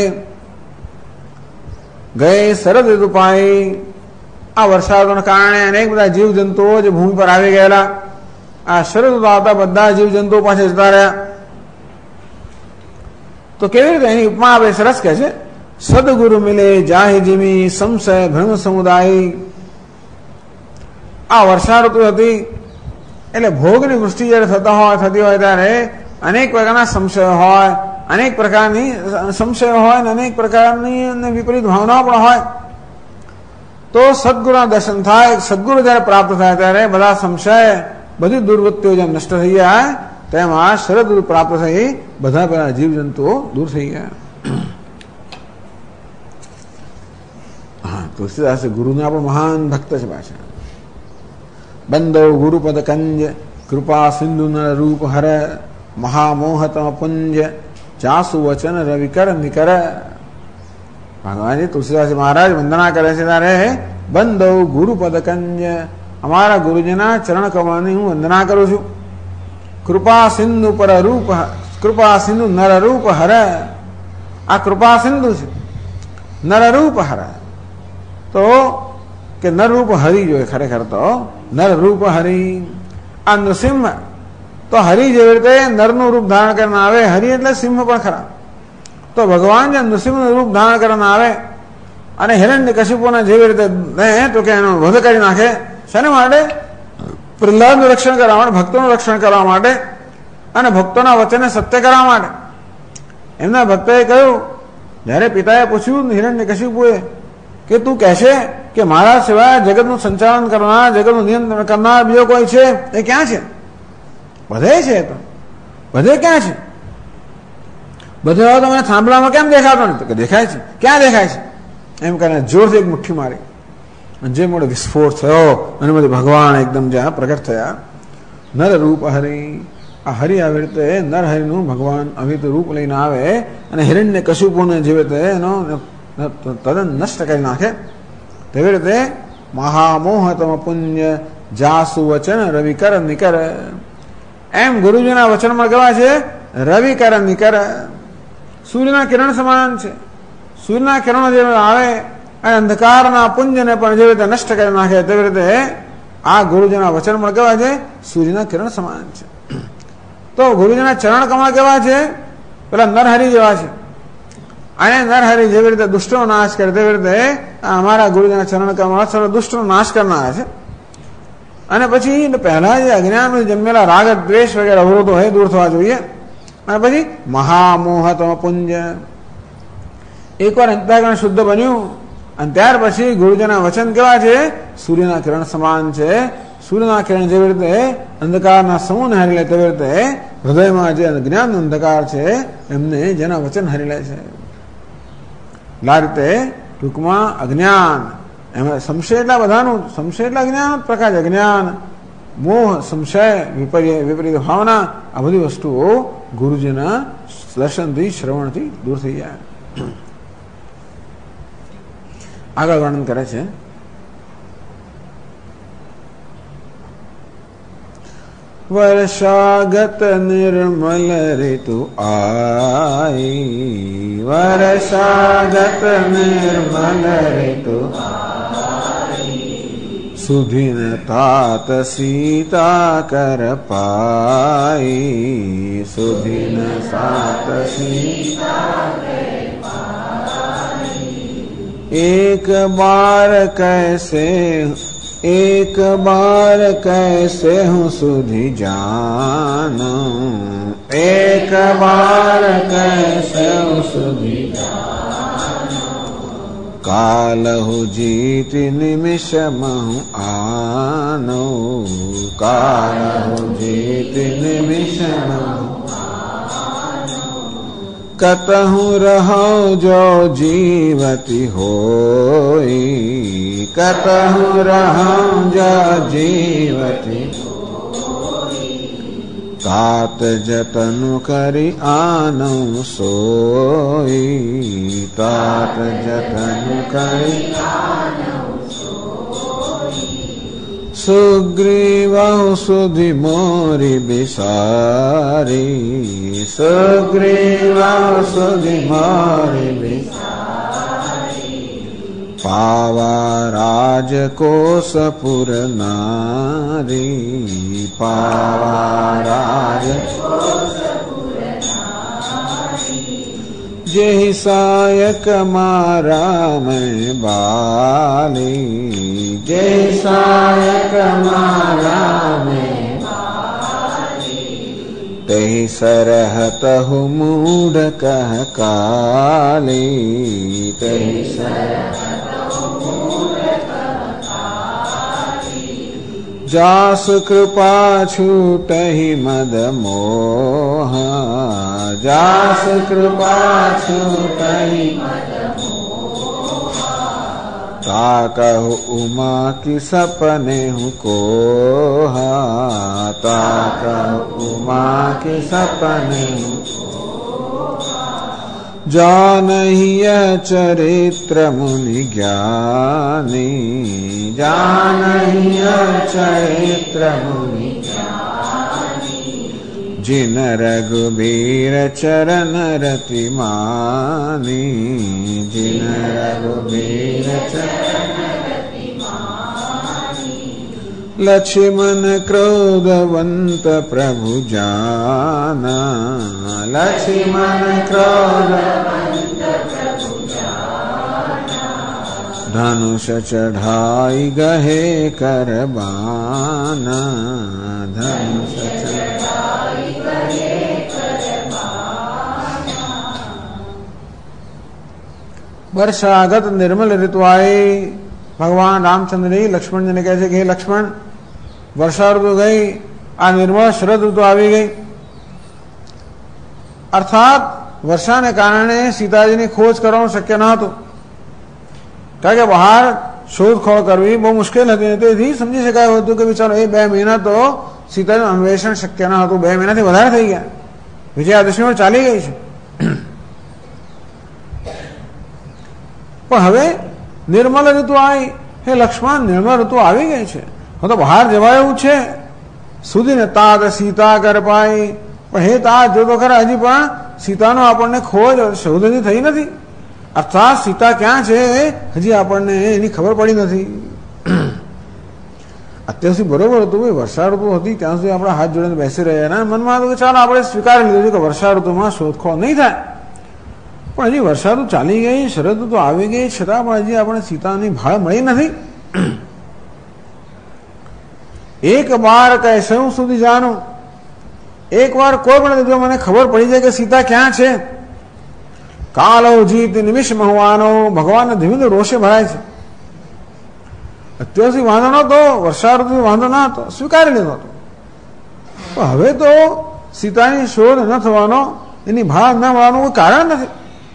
गए शरद ऋतु पाई. આ વરસાદના કારણે અનેક બધા જીવજંતુઓ જે ભૂમિ પર આવી ગયેલા, આ શરદ આવતા બધા જીવજંતુઓ પાસે જતા રહ્યા. તો કેવી રીતે એની ઉપમા આપે, સરસ કહે છે, સદગુરુ મિલે જાહિ જીમી, સંશય ભ્રમ સમુદાય. આ વર્ષા ઋતુ હતી એટલે ભોગની વૃષ્ટિ જયારે થતી હોય ત્યારે અનેક પ્રકારના સંશયો હોય, અનેક પ્રકારની સંશયો હોય અને અનેક પ્રકારની વિપરીત ભાવનાઓ પણ હોય. તો સદગુરુના દર્શન થાય, સદગુરુ જયારે પ્રાપ્ત થાય ત્યારે બધા સંશય, બધી દુર્વૃત્તિઓ જેમ નષ્ટ થઈ ગયા તેમ આ શરદ ઋતુ પ્રાપ્ત થઈ બધા પેલા જીવજંતુઓ દૂર થઈ ગયા. હા, તુલસીદાસ ગુરુના પણ મહાન ભક્ત છે પાછા. બંદો ગુરુપદ કંજ, કૃપા સિંધુ નર રૂપ હર, મહામોહતમ પુંજ, જાસુ વચન રવિકર નિકર. ભગવાનજી તુલસીદાસ મહારાજ વંદના કરે છે ત્યારે બંદો ગુરુપદ કંજ, અમારા ગુરુજીના ચરણ કમળની હું વંદના કરું છું. કૃપા સિંધુ પર રૂપ, કૃપા સિંધુ નર રૂપ હર. આ કૃપા સિંધુ છે, નર રૂપ હર. તો કે નર રૂપ હરી જોઈએ, ખરેખર તો નર રૂપ હરી. આ નૃસિંહ તો હરી જેવી રીતે નરનું રૂપ ધારણ કરીને આવે, હરી એટલે સિંહ પણ ખરા. તો ભગવાન જે નૃસિંહનું રૂપ ધારણ કરીને આવે અને હિરણ્યકશિપુને જેવી રીતે તો કે એનો વધ કરી નાખે. શાને માટે? પ્રહલાદનું રક્ષણ કરવા માટે, ભક્તોનું રક્ષણ કરવા માટે અને ભક્તોના વચનને સત્ય કરવા માટે. એમના ભક્તોએ કહ્યું, જયારે પિતાએ પૂછ્યું હિરણ્યકશિપુએ કે તું કહેશે કે મારા સિવાય જગતનું સંચાલન કરનાર, જગતનું નિયંત્રણ કરનાર બીજો કોઈ છે, એ ક્યાં છે? બધે છે. તો બધે ક્યાં છે? બધે હોય તો મને થાંભલામાં કેમ દેખાતો નથી? કે દેખાય છે. ક્યાં દેખાય છે? એમ કરીને જોરથી એક મુઠ્ઠી મારી અને જે મોટો વિસ્ફોટ થયો અને બધે ભગવાન એકદમ જ્યાં પ્રગટ થયા. નર રૂપ હરિ. આ હરિ આવી રીતે નર હરિનું ભગવાન આવી રીતે રૂપ લઈને આવે અને હિરણ્યકશિપુને જેવી રીતે એનો તદ્દન નષ્ટ કરી નાખે. તેવી રીતે મહામોહતમ પુણ્ય, જાસુ વચન રવિકર નિકર. એમ ગુરુજીના વચનમાં કહેવાય છે રવિકર નિકર. સૂર્યના કિરણ સમાન છે. સૂર્યના કિરણો જે આવે અને અંધકારના પુંજને પણ જેવી રીતે નષ્ટ કરી નાખે તેવી રીતે આ ગુરુજીના વચન પણ કહેવાય છે સૂર્યના કિરણ સમાન છે. તો ગુરુજીના ચરણ કમળ કેવા છે? પેલા નરહરી જેવા છે. અને નરહરી જેવી રીતે દુષ્ટનો નાશ કરે તેવી રીતે અમારા ગુરુજીના ચરણ કમળ દુષ્ટનો નાશ કરનારા છે. અને પછી પહેલા જે અજ્ઞાનમાં જન્મેલા રાગ દ્વેષ વગેરે અવરોધો હોય દૂર થવા જોઈએ. અને પછી મહામોહતમ પુંજ. એકવાર અંતઃકરણ શુદ્ધ બન્યું અને ત્યાર પછી ગુરુજીના વચન કેવા છે? સૂર્યના કિરણ સમાન છે. સૂર્યના કિરણ જેવી રીતે અંધકારના સમૂહને હરી લે તેવી રીતે હૃદયમાં જે જ્ઞાન અંધકાર છે એમને જેના વચન હરી લે છે. આ રીતે ટૂંકમાં અજ્ઞાન, એમાં સંશય એટલા બધાનું, સંશય એટલા જ્ઞાન પ્રકાશ, અજ્ઞાન, મોહ, સંશય, વિપરીત ભાવના, આ બધી વસ્તુઓ ગુરુજીના દર્શનથી, શ્રવણથી દૂર થઈ જાય. આગળ વર્ણન કરે છે, વર્ષાગત નિર્મલ ઋતુ આઈ, વર્ષાગત નિર્મલ ऋतु सुधिन तात सीता कर पाई, सुधिन तात सीता कर पाई। एक बार कैसे हूँ सुधि जानो, एक बार कैसे हूँ सुधि जानो। कालहु जीत निमिष महु आनो, कालहु जीत निमिष महु आनो। कतहु रहो जो जीवति होई, कतहु रहो जो जीवति होई। तात जतनु करि आनौ सोई, तात जतनु करि आनौ सोई। सुग्रीवहु सुधि मोरि बिसारी, सुग्रीवहु सुधि मोरि बिसारी। पावा राजकोसपुर नारी, पावा राजकोसपुर नारी। जेहि सायक मारा मैं बाली, जेहि सायक मारा मैं बाली। तेहि सरहतहु मूढ़ कह काली, तेहि सरहतहु मूढ़ कह काली। जास कृपा छूटहि मद मोहा, जास कृपा छूटहि मद मोहा। ताकहु उमा की सपने हूँ कोहा, ताकहु उमा की सपने हूँ कोहा। जानहि यह चरित्र मुनि ज्ञानी, जानहि यह चरित्र मुनि ज्ञानी। जिन रघुबीर चरण रति मानी, जिन रघुबीर चरण रति मानी। लक्ष्मण क्रोधवंत प्रभु जाना, लक्ष्मण क्रोधवंत प्रभु जाना। धनुष चढ़ाई गहे करबाना, धनुष चढ़ाई गहे करबाना। वर्षागत निर्मल ऋतु आई। भगवान रामचंद्र जी लक्ष्मण जी ने कैसे कहे, लक्ष्मण वर्षा ऋतु गई, आ निर्मल शरद ऋतु આવી ગઈ। અર્થાત વર્ષાને કારણે સીતાજીની ખોજ કરવાનું શક્ય ન હતું, કારણ કે બહાર શોધખોળ કરવી બહુ મુશ્કેલ હતી। તેથી સમજી શકાયું હતું કે ચાલો એ 2 મહિના તો સીતાજીનું અન્વેષણ શક્ય ન હતું। 2 મહિનાથી વધારે થઈ ગયા, વિજયાદશમી ચાલી ગઈ છે। પણ હવે નિર્મલ ઋતુ આવી, હે લક્ષ્મણ નિર્મલ ઋતુ આવી ગઈ છે, હવે તો બહાર જવાયું છે। સુધીને તાત સીતા કર પાઈ, પણ હે તાત જો તો ખરા હજી પણ સીતાનો આપણને ખોજ શોધ હજી થઈ નથી। અર્થાત સીતા ક્યાં છે હજી આપણને એની ખબર પડી નથી। અત્યાર સુધી બરોબર હતું, વર્ષા ઋતુ હતી ત્યાં સુધી આપણા હાથ જોડીને બેસી રહ્યા, અને મનમાં હતું કે ચાલો આપણે સ્વીકારી લીધું કે વર્ષા ઋતુમાં શોધખોળ નહીં થાય। પણ હજી વર્ષા ઋતુ ચાલી ગઈ, શરદ ઋતુ આવી ગઈ, છતાં પણ હજી આપણે સીતાની ભાળ મળી નથી। એક બાર કૈસે હું સુધી જાણું, એક વાર કોઈ પણ જો મને ખબર પડી જાય કે સીતા ક્યાં છે। કાલો જીત નિમિષ મહુવાનો, ભગવાનને ધીમે ધીમે રોષે ભરાય છે। અત્યાર સુધી વાંધો નહોતો, વર્ષા ઋતુ વાંધો ન હતો, સ્વીકારી લીધો હતો, પણ હવે તો સીતાની શોધ ન થવાનો, એની ભાળ ન મળવાનું કોઈ કારણ નથી।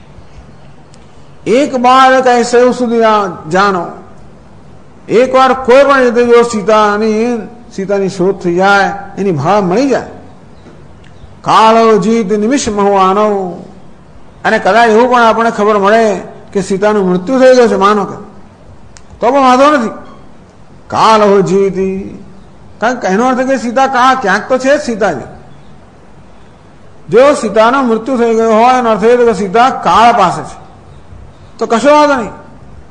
એક બાર કૈસે સુધી જાણો, એક વાર કોઈ પણ રીતે જો સીતાની શોધ થઈ જાય, એની ભાળ મળી જાય। કાળો જીત નિમિષ મહુવાનો, અને કદાચ એવું પણ આપણને ખબર મળે કે સીતાનું મૃત્યુ થઈ ગયું છે, માનો કે, તો પણ વાંધો નથી। કાળો જીતી, કારણ કે એનો અર્થ કે સીતા ક્યાંક તો છે જ સીતાજી। જો સીતાનું મૃત્યુ થઈ ગયું હોય એનો અર્થ એ કે સીતા કાળ પાસે છે, તો કશો વાંધો નહીં,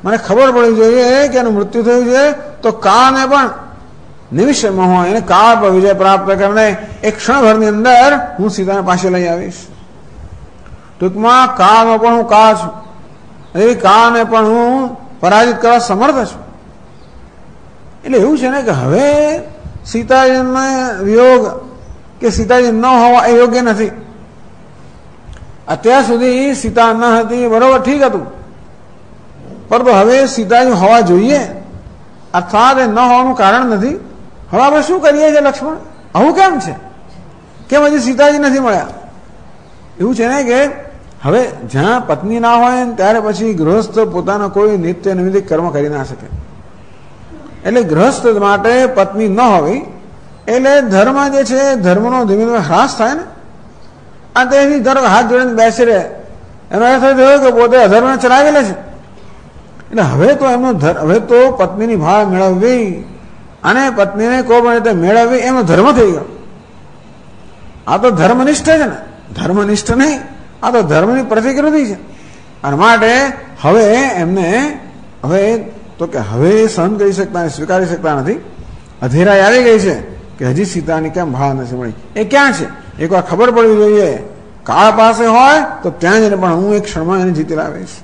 મને ખબર પડવી જોઈએ કે એનું મૃત્યુ થયું છે, તો કાળને પણ નિમિષમાં હોય એને કાળ પર વિજય પ્રાપ્ત કરીને એક ક્ષણભરની અંદર હું સીતાને પાસે લઈ આવીશ. ટૂંકમાં કાળનો પણ હું કાળ છું, એ કાળને પણ હું પરાજિત કરવા સમર્થ છું. એટલે એવું છે ને કે હવે સીતાજીનો વિયોગ કે સીતાજી ન હોવા એ યોગ્ય નથી. અત્યાર સુધી સીતા ન હતી, બરોબર, ઠીક હતું, પરંતુ હવે સીતાજી હોવા જોઈએ, અર્થાત એ ન હોવાનું કારણ નથી. હવે આપણે શું કરીએ છીએ લક્ષ્મણ? આવું કેમ છે? કેમ હજી સીતાજી નથી મળ્યા? એવું છે ને કે હવે જ્યાં પત્ની ના હોય ત્યારે પછી ગૃહસ્થ પોતાના કોઈ નિત્ય નૈમિત્તિક કર્મ કરી ના શકે. એટલે ગૃહસ્થ માટે પત્ની ન હોવી એટલે ધર્મ જે છે ધર્મનો ધીમે ધીમે હ્રાસ થાય ને. આ તો એની ધર્મ હાથ જોડીને બેસી રહે, એનો અર્થ થયો કે પોતે અધર્મને ચલાવી લે છે. એટલે હવે તો એમનો હવે તો પત્નીની ભાળ મેળવવી અને પત્નીને કોઈ પણ રીતે મેળવવી એમનો ધર્મ થઈ ગયો. આ તો ધર્મનિષ્ઠ છે ને, ધર્મનિષ્ઠ નહીં, આ તો ધર્મની પ્રતિકૃતિ છે. અને માટે હવે એમને હવે તો કે હવે સહન કરી શકતા સ્વીકારી શકતા નથી. અધેરાઈ આવી ગઈ છે કે હજી સીતાની કેમ ભાળ નથી મળી. એ ક્યાં છે એકવાર ખબર પડવી જોઈએ. કાળ પાસે હોય તો ત્યાં જઈને પણ હું એક ક્ષણમાં એને જીતી લાવીશ.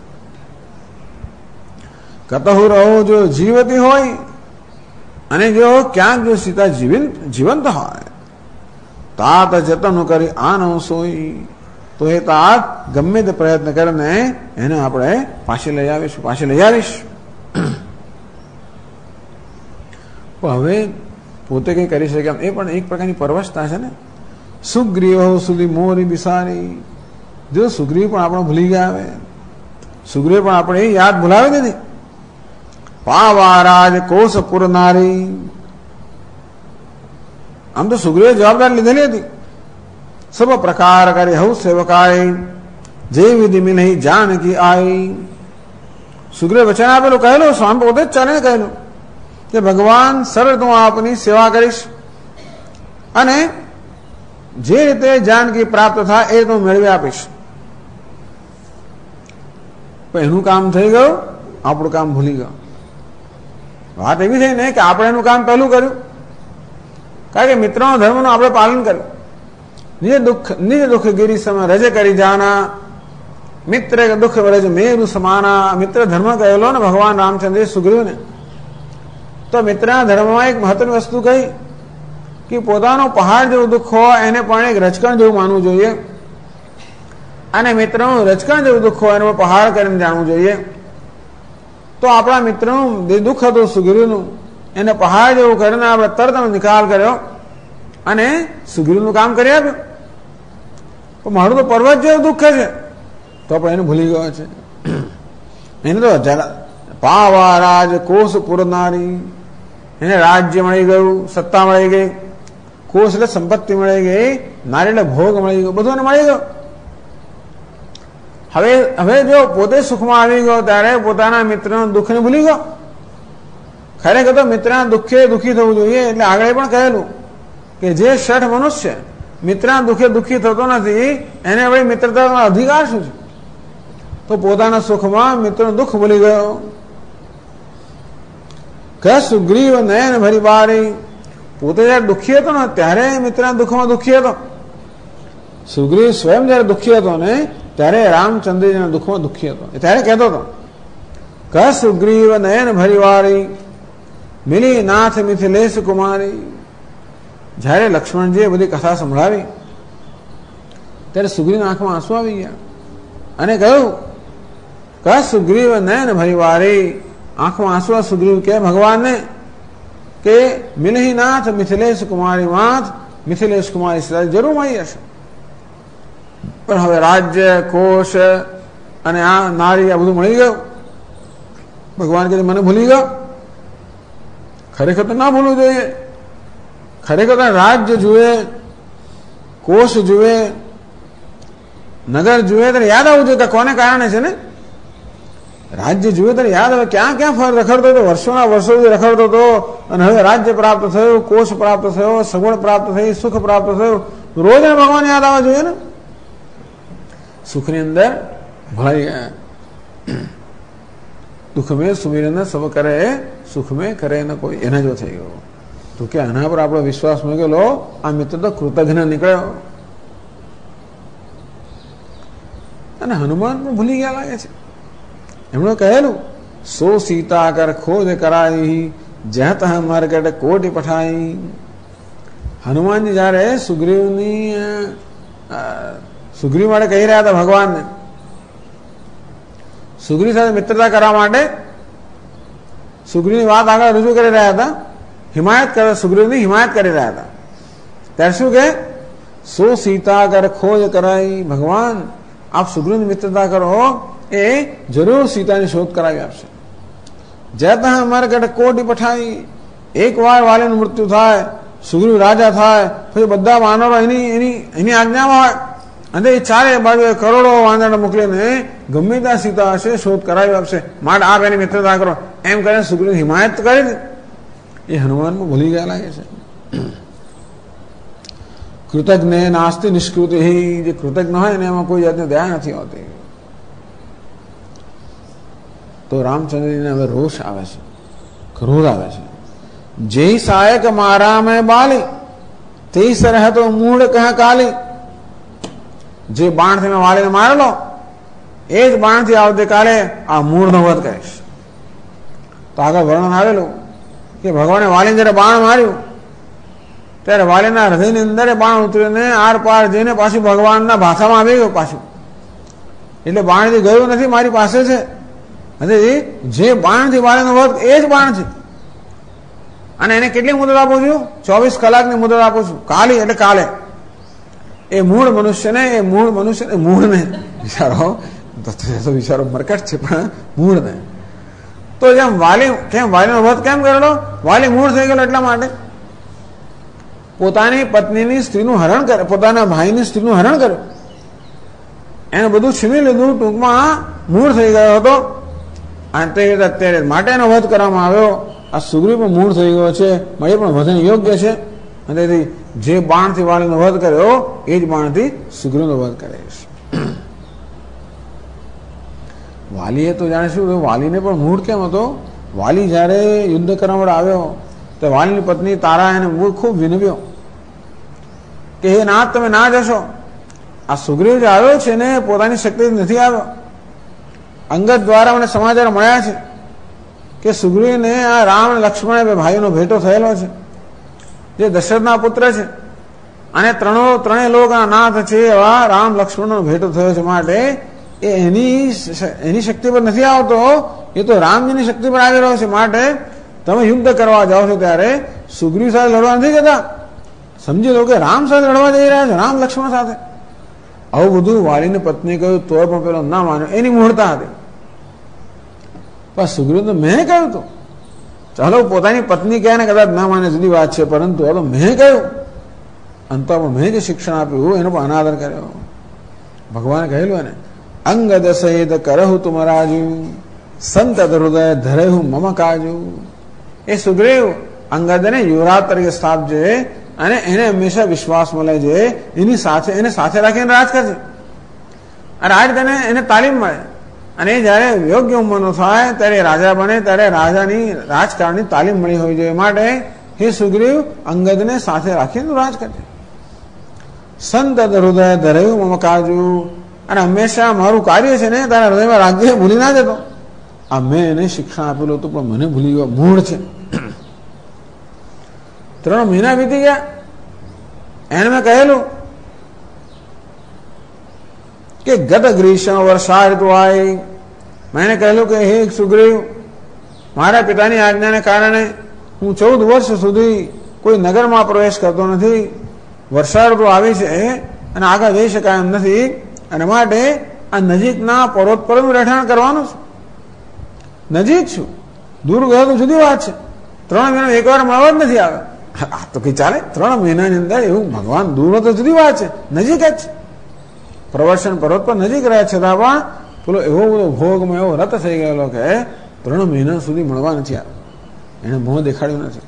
કતહુ રહો જો જીવતી હોય અને જો ક્યાંક જો સીતા જીવંત હોય તાત જતન કરી આનો સોઈ, તો એ તાત ગમે તે પ્રયત્ન કરીને એને આપણે પાછી લઈ આવીશું, પાછી લઈ આવીશ. હવે પોતે કઈ કરી શકે એ પણ એક પ્રકારની પરવશતા છે ને. સુગ્રીવ સુધી મોરી બિસારી, જો સુગ્રીવ પણ આપણે ભૂલી ગયા, હવે સુગ્રીવ પણ આપણે યાદ ભૂલાવી દીધી. પાવારાજ કોષ પુરનારી, આમ તો સુગ્રીવે જવાબદારી લીધેલી હતી. સબ પ્રકાર કરી હઉ સેવકાય જે વિધિ મિલહી જાનકી આઈ. સુગ્રીવે વચન આપેલું, કહેલું, સ્વામી પોતે જ ચાલીને કહેલું કે ભગવાન સરળ હું આપની સેવા કરીશ અને જે રીતે જાનકી પ્રાપ્ત થાય એ તો મેળવી આપીશ. પણ એનું કામ થઈ ગયું, આપણું કામ ભૂલી ગયું. વાત એવી થઈ ને કે આપણે એનું કામ પહેલું કર્યું, કારણ કે મિત્રોના ધર્મનું આપણે પાલન કર્યું. નિજ દુઃખ ગિરી સમય રજ કરી જાના, મિત્ર દુઃખ રજ મેરુ સમાના. મિત્ર ધર્મ કહેલો ને ભગવાન રામચંદ્ર સુગ્રીવને. તો મિત્રના ધર્મમાં એક મહત્વની વસ્તુ કહી કે પોતાનું પહાડ જેવું દુઃખ હોય એને પણ એક રજકણ જેવું માનવું જોઈએ, અને મિત્રનું રજકણ જેવું દુઃખ હોય એને પહાડ કરીને જાણવું જોઈએ. તો આપણા મિત્રનું જે દુઃખ હતું સુગ્રીવનું એને પહાડ જેવું કરીને આપણે તરત નિકાલ કર્યો અને સુગ્રીવનું કામ કરી આપ્યું. પણ મારું તો પર્વત જેવું દુઃખ છે, તો પણ એને ભૂલી ગયો છે. એને તો પાવારાજ કોષ પુરનારી, એને રાજ્ય મળી ગયું, સત્તા મળી ગઈ, કોષ એટલે સંપત્તિ મળી ગઈ, નારી એટલે ભોગ મળી ગયો, બધું એને મળી ગયું. હવે જો પોતે સુખમાં આવી ગયો ત્યારે પોતાના મિત્રના દુઃખને ભૂલી ગયો. ખરેખર તો મિત્રના દુઃખે દુઃખી થવું જોઈએ. એટલે આગળ પણ કહેલું કે જે શઠ મનુષ્ય મિત્રના દુઃખે દુઃખી થતો નથી એને હવે મિત્રતાનો અધિકાર શું છે? તો પોતાના સુખમાં મિત્રનું દુઃખ ભૂલી ગયો. કે સુગ્રીવ નયન ભરી બારી, પોતે જયારે દુઃખી હતો ને ત્યારે મિત્રના દુઃખમાં દુઃખી હતો. સુગ્રીવ સ્વયં જયારે દુઃખી હતો ને ત્યારે રામચંદ્રજીના દુઃખમાં દુઃખી હતો. ત્યારે કહેતો હતો કે સુગ્રીવ નયન ભરી વારી, મિલી નાથ મિથિલેશ કુમારી. જયારે લક્ષ્મણજીએ બધી કથા સંભળાવી ત્યારે સુગ્રીવના આંખમાં આંસુ આવી ગયા અને કહ્યું કે સુગ્રીવ નયન ભરી વારી. આંખમાં આંસુ સુગ્રીવ કે ભગવાનને કે મિલહી નાથ મિથિલેશ કુમારી માથ, મિથિલેશ કુમારી જરૂર મળી હશે, પણ હવે રાજ્ય કોષ અને આ નારી આ બધું મળી ગયું. ભગવાન કે મને ભૂલી ગયો. ખરેખર તો ના ભૂલવું જોઈએ. ખરેખર તો રાજ્ય જુએ, કોષ જુએ, નગર જુએ ત્યારે યાદ આવવું જોઈએ કે કોને કારણે છે ને. રાજ્ય જુએ ત્યારે યાદ આવે ક્યાં ક્યાં રખડતો હતો, વર્ષોના વર્ષો સુધી રખડતો હતો અને હવે રાજ્ય પ્રાપ્ત થયું, કોષ પ્રાપ્ત થયો, સગવડ પ્રાપ્ત થઈ, સુખ પ્રાપ્ત થયું. રોજ ભગવાન યાદ આવવા જોઈએ ને. સુખની અંદર ભળાઈ ગયા. દુઃખ મેં સુમિરન સબ કરે, સુખ મેં કરે ન કોઈ, એના જો થઈ ગયો. તો કે આના પર આપણો વિશ્વાસ મૂકી લો, આ મિત્ર તો કૃતજ્ઞ નીકળ્યો. અને હનુમાન પણ ભૂલી ગયા લાગે છે. એમણે કહેલું, સો સીતા કર ખોજ કરાઈ, જ્યાં તહ માર્કેટ કોટી પઠાઈ. હનુમાનજી જયારે સુગ્રીવ માટે કહી રહ્યા હતા ભગવાનને, સુગ્રીવ સાથે મિત્રતા કરવા માટે સુગ્રીવની વાત આગળ રજૂ કરી રહ્યા હતા, સુગ્રીવની હિમાયત કરી રહ્યા હતા. ત્યારે શું કે, સો સીતા કર ખોજ કરાઈ, ભગવાન આપ સુગ્રીવની મિત્રતા કરો, એ જરૂર સીતાની શોધ કરાવી આપશે. જતા અમારે ઘરે કોટી પઠાઈ, એક વાર વાલીનું મૃત્યુ થાય, સુગ્રીવ રાજા થાય, પછી બધા વાનરો એની આજ્ઞામાં હોય, અને એ ચારે બાજુ કરોડો વાંદરા મોકલીને ગમે ત્યાં સીતા હશે શોધ કરાવી આપશે. માટે આપ એની મિત્રતા કરો, એમ કરીને સુગ્રીવ હિમાયત કરી. એ હનુમાનમાં ભૂલી ગયા લાગે છે. કૃતજ્ઞ નાસ્તિ નિષ્કૃતિ, જે કૃતજ્ઞ હોય ને એમાં કોઈ જાતની દયા નથી હોતી. તો રામચંદ્રજીને હવે રોષ આવે છે, ક્રોધ આવે છે. જે સાયક મારા મેં બાલી, તે સરહ તો મૂળ કહ કાલી. જે બાણથી મેં વાલીને મારેલો, એ જ બાણથી આવતીકાલે આ મૂળનો વધ કરીશ. તો આગળ વર્ણન આવેલું કે ભગવાને વાલીને જયારે બાણ માર્યું, ત્યારે વાલીના હૃદયની અંદર બાણ ઉતરીને આર પાર જઈને પાછું ભગવાનના ભાષામાં આવી ગયું પાછું. એટલે બાણથી ગયું નથી, મારી પાસે છે. અને જે બાણથી વાલીનો વધ એ જ બાણ છે. અને એને કેટલી મુદત આપું છું? 24 કલાકની મુદત આપું છું. કાલી એટલે કાલે. એ મૂળ મનુષ્યને વિચારો, તો વિચારો મરકટ છે, પણ મૂળને તો જેમ વાલીનો વધ કેમ કરેલો? વાલી મૂળ થઈ ગયેલો એટલા માટે. પોતાની પત્નીની સ્ત્રીનું હરણ કરે, પોતાના ભાઈની સ્ત્રીનું હરણ કર્યું, એને બધું છીની લીધું, ટૂંકમાં મૂળ થઈ ગયો હતો. અને તે અત્યારે માટે એનો વધ કરવામાં આવ્યો. આ સુગ્રીવ પણ મૂળ થઈ ગયો છે, એ પણ વધને યોગ્ય છે. અને તેથી જે બાણથી વાલીનો વધ કર્યો, એ જ બાણથી સુગ્રીવનો વધ કરે છે. વાલીએ તો જાણે શું, વાલીને પણ મૂળ કેમ હતો? વાલી જયારે યુદ્ધ કરવા માટે આવ્યો, તો વાલીની પત્ની તારા એને મૂળ ખૂબ વિનવ્યો કે હે નાથ, તમે ના જશો. આ સુગ્રીવ જે આવ્યો છે ને, પોતાની શક્તિ નથી આવ્યો. અંગત દ્વારા મને સમાચાર મળ્યા છે કે સુગ્રીવને આ રામ અને લક્ષ્મણ બે ભાઈઓનો ભેટો થયેલો છે, જે દશરથના પુત્ર છે. અને ત્રણેય લોકોના નાથ છે એવા રામ લક્ષ્મણનો ભેટો થયો છે. માટે એ એની શક્તિ પર નથી આવતો, એ તો રામજીની શક્તિ પર આવી રહ્યો છે. માટે તમે યુદ્ધ કરવા જાઓ છો ત્યારે સુગ્રીવ સાથે લડવા નથી જતા, સમજી લો કે રામ સાથે લડવા જઈ રહ્યા છે, રામ લક્ષ્મણ સાથે. આવું બધું વાલીની પત્ની કહ્યું તો પણ પેલો ના માન્યો, એની મૂળતા હતી. પણ સુગ્રીવ તો મેં કહ્યું હતું, ચાલો પોતાની પત્ની કહે ને કદાચ ના માને જુદી વાત છે, પરંતુ આ તો મેં કહ્યું, અંતમાં મેં જે શિક્ષણ આપ્યું એનો પણ અનાદર કર્યો. ભગવાને કહેલું એને, અંગદ સહિત કરહુ તુમ રાજુ, સંત હૃદય ધરેહુ મમ કાજુ. એ સુગ્રીવ અંગદને યુવરાજ તરીકે સ્થાપજે, અને એને હંમેશા વિશ્વાસ મળે છે, એને સાથે રાખીને રાજ કરશે. અને આ રીતે એને તાલીમ મળે. અને જયારે યોગ્ય ઉંમરનો થાય ત્યારે રાજા બને, ત્યારે રાજાની રાજકારણની તાલીમ મળી હોવી જોઈએ. માટે હે સુગ્રીવ, અંગદને સાથે રાખીને રાજ કરજે. સંત હૃદય ધરેહુ મમ કાજુ, અને હંમેશા મારું કાર્ય છે ને તારા હૃદયમાં રાખજે, ભૂલી ના જતો. આ મેં એને શિક્ષણ આપેલું હતું, પણ મને ભૂલી ગયો, મૂળ છે. 3 મહિના વીતી ગયા. એને મેં કહેલું કે ગત ગ્રીષ્મ વર્ષા ઋતુ આવી. મેં કહેલું કે હે સુગ્રીવ, મારા પિતાની આજ્ઞાને કારણે હું 14 વર્ષ સુધી કોઈ નગરમાં પ્રવેશ કરતો નથી. વર્ષા ઋતુ આવી છે અને આગળ જઈ શકાય એમ નથી. અને માટે આ નજીકના પર્વત પર રહેઠાણ કરવાનું છે. નજીક છું, દૂર ગયો તો જુદી વાત છે. 3 મહિના એકવાર મળવા જ નથી આવે, આ તો કઈ ચાલે? 3 મહિનાની અંદર એવું ભગવાન દૂર તો જુદી વાત છે, નજીક જ છે. પ્રવર્ષણ પર્વત પર નજીક રહે છતાં પણ પેલો એવો બધો ભોગમાં એવો રત થઈ ગયેલો કે 3 મહિના સુધી મળવા નથી આવે. એને મોહ દેખાડ્યું નથી.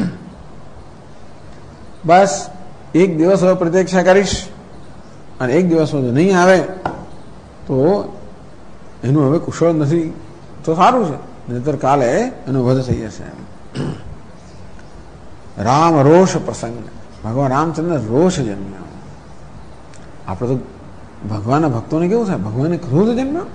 બસ એક દિવસ હવે પ્રતીક્ષા કરીશ, અને એક દિવસમાં જો નહીં આવે તો એનું હવે કુશળ નથી, તો સારું છે. નહીતર કાલે એનો વધ થઈ જશે. રામ રોષ પ્રસંગ, ભગવાન રામચંદ્ર રોષ જન્મ્યો. આપણે તો ભગવાનના ભક્તોને કેવું થાય, ભગવાનને ક્રોધ જન્મ્યો.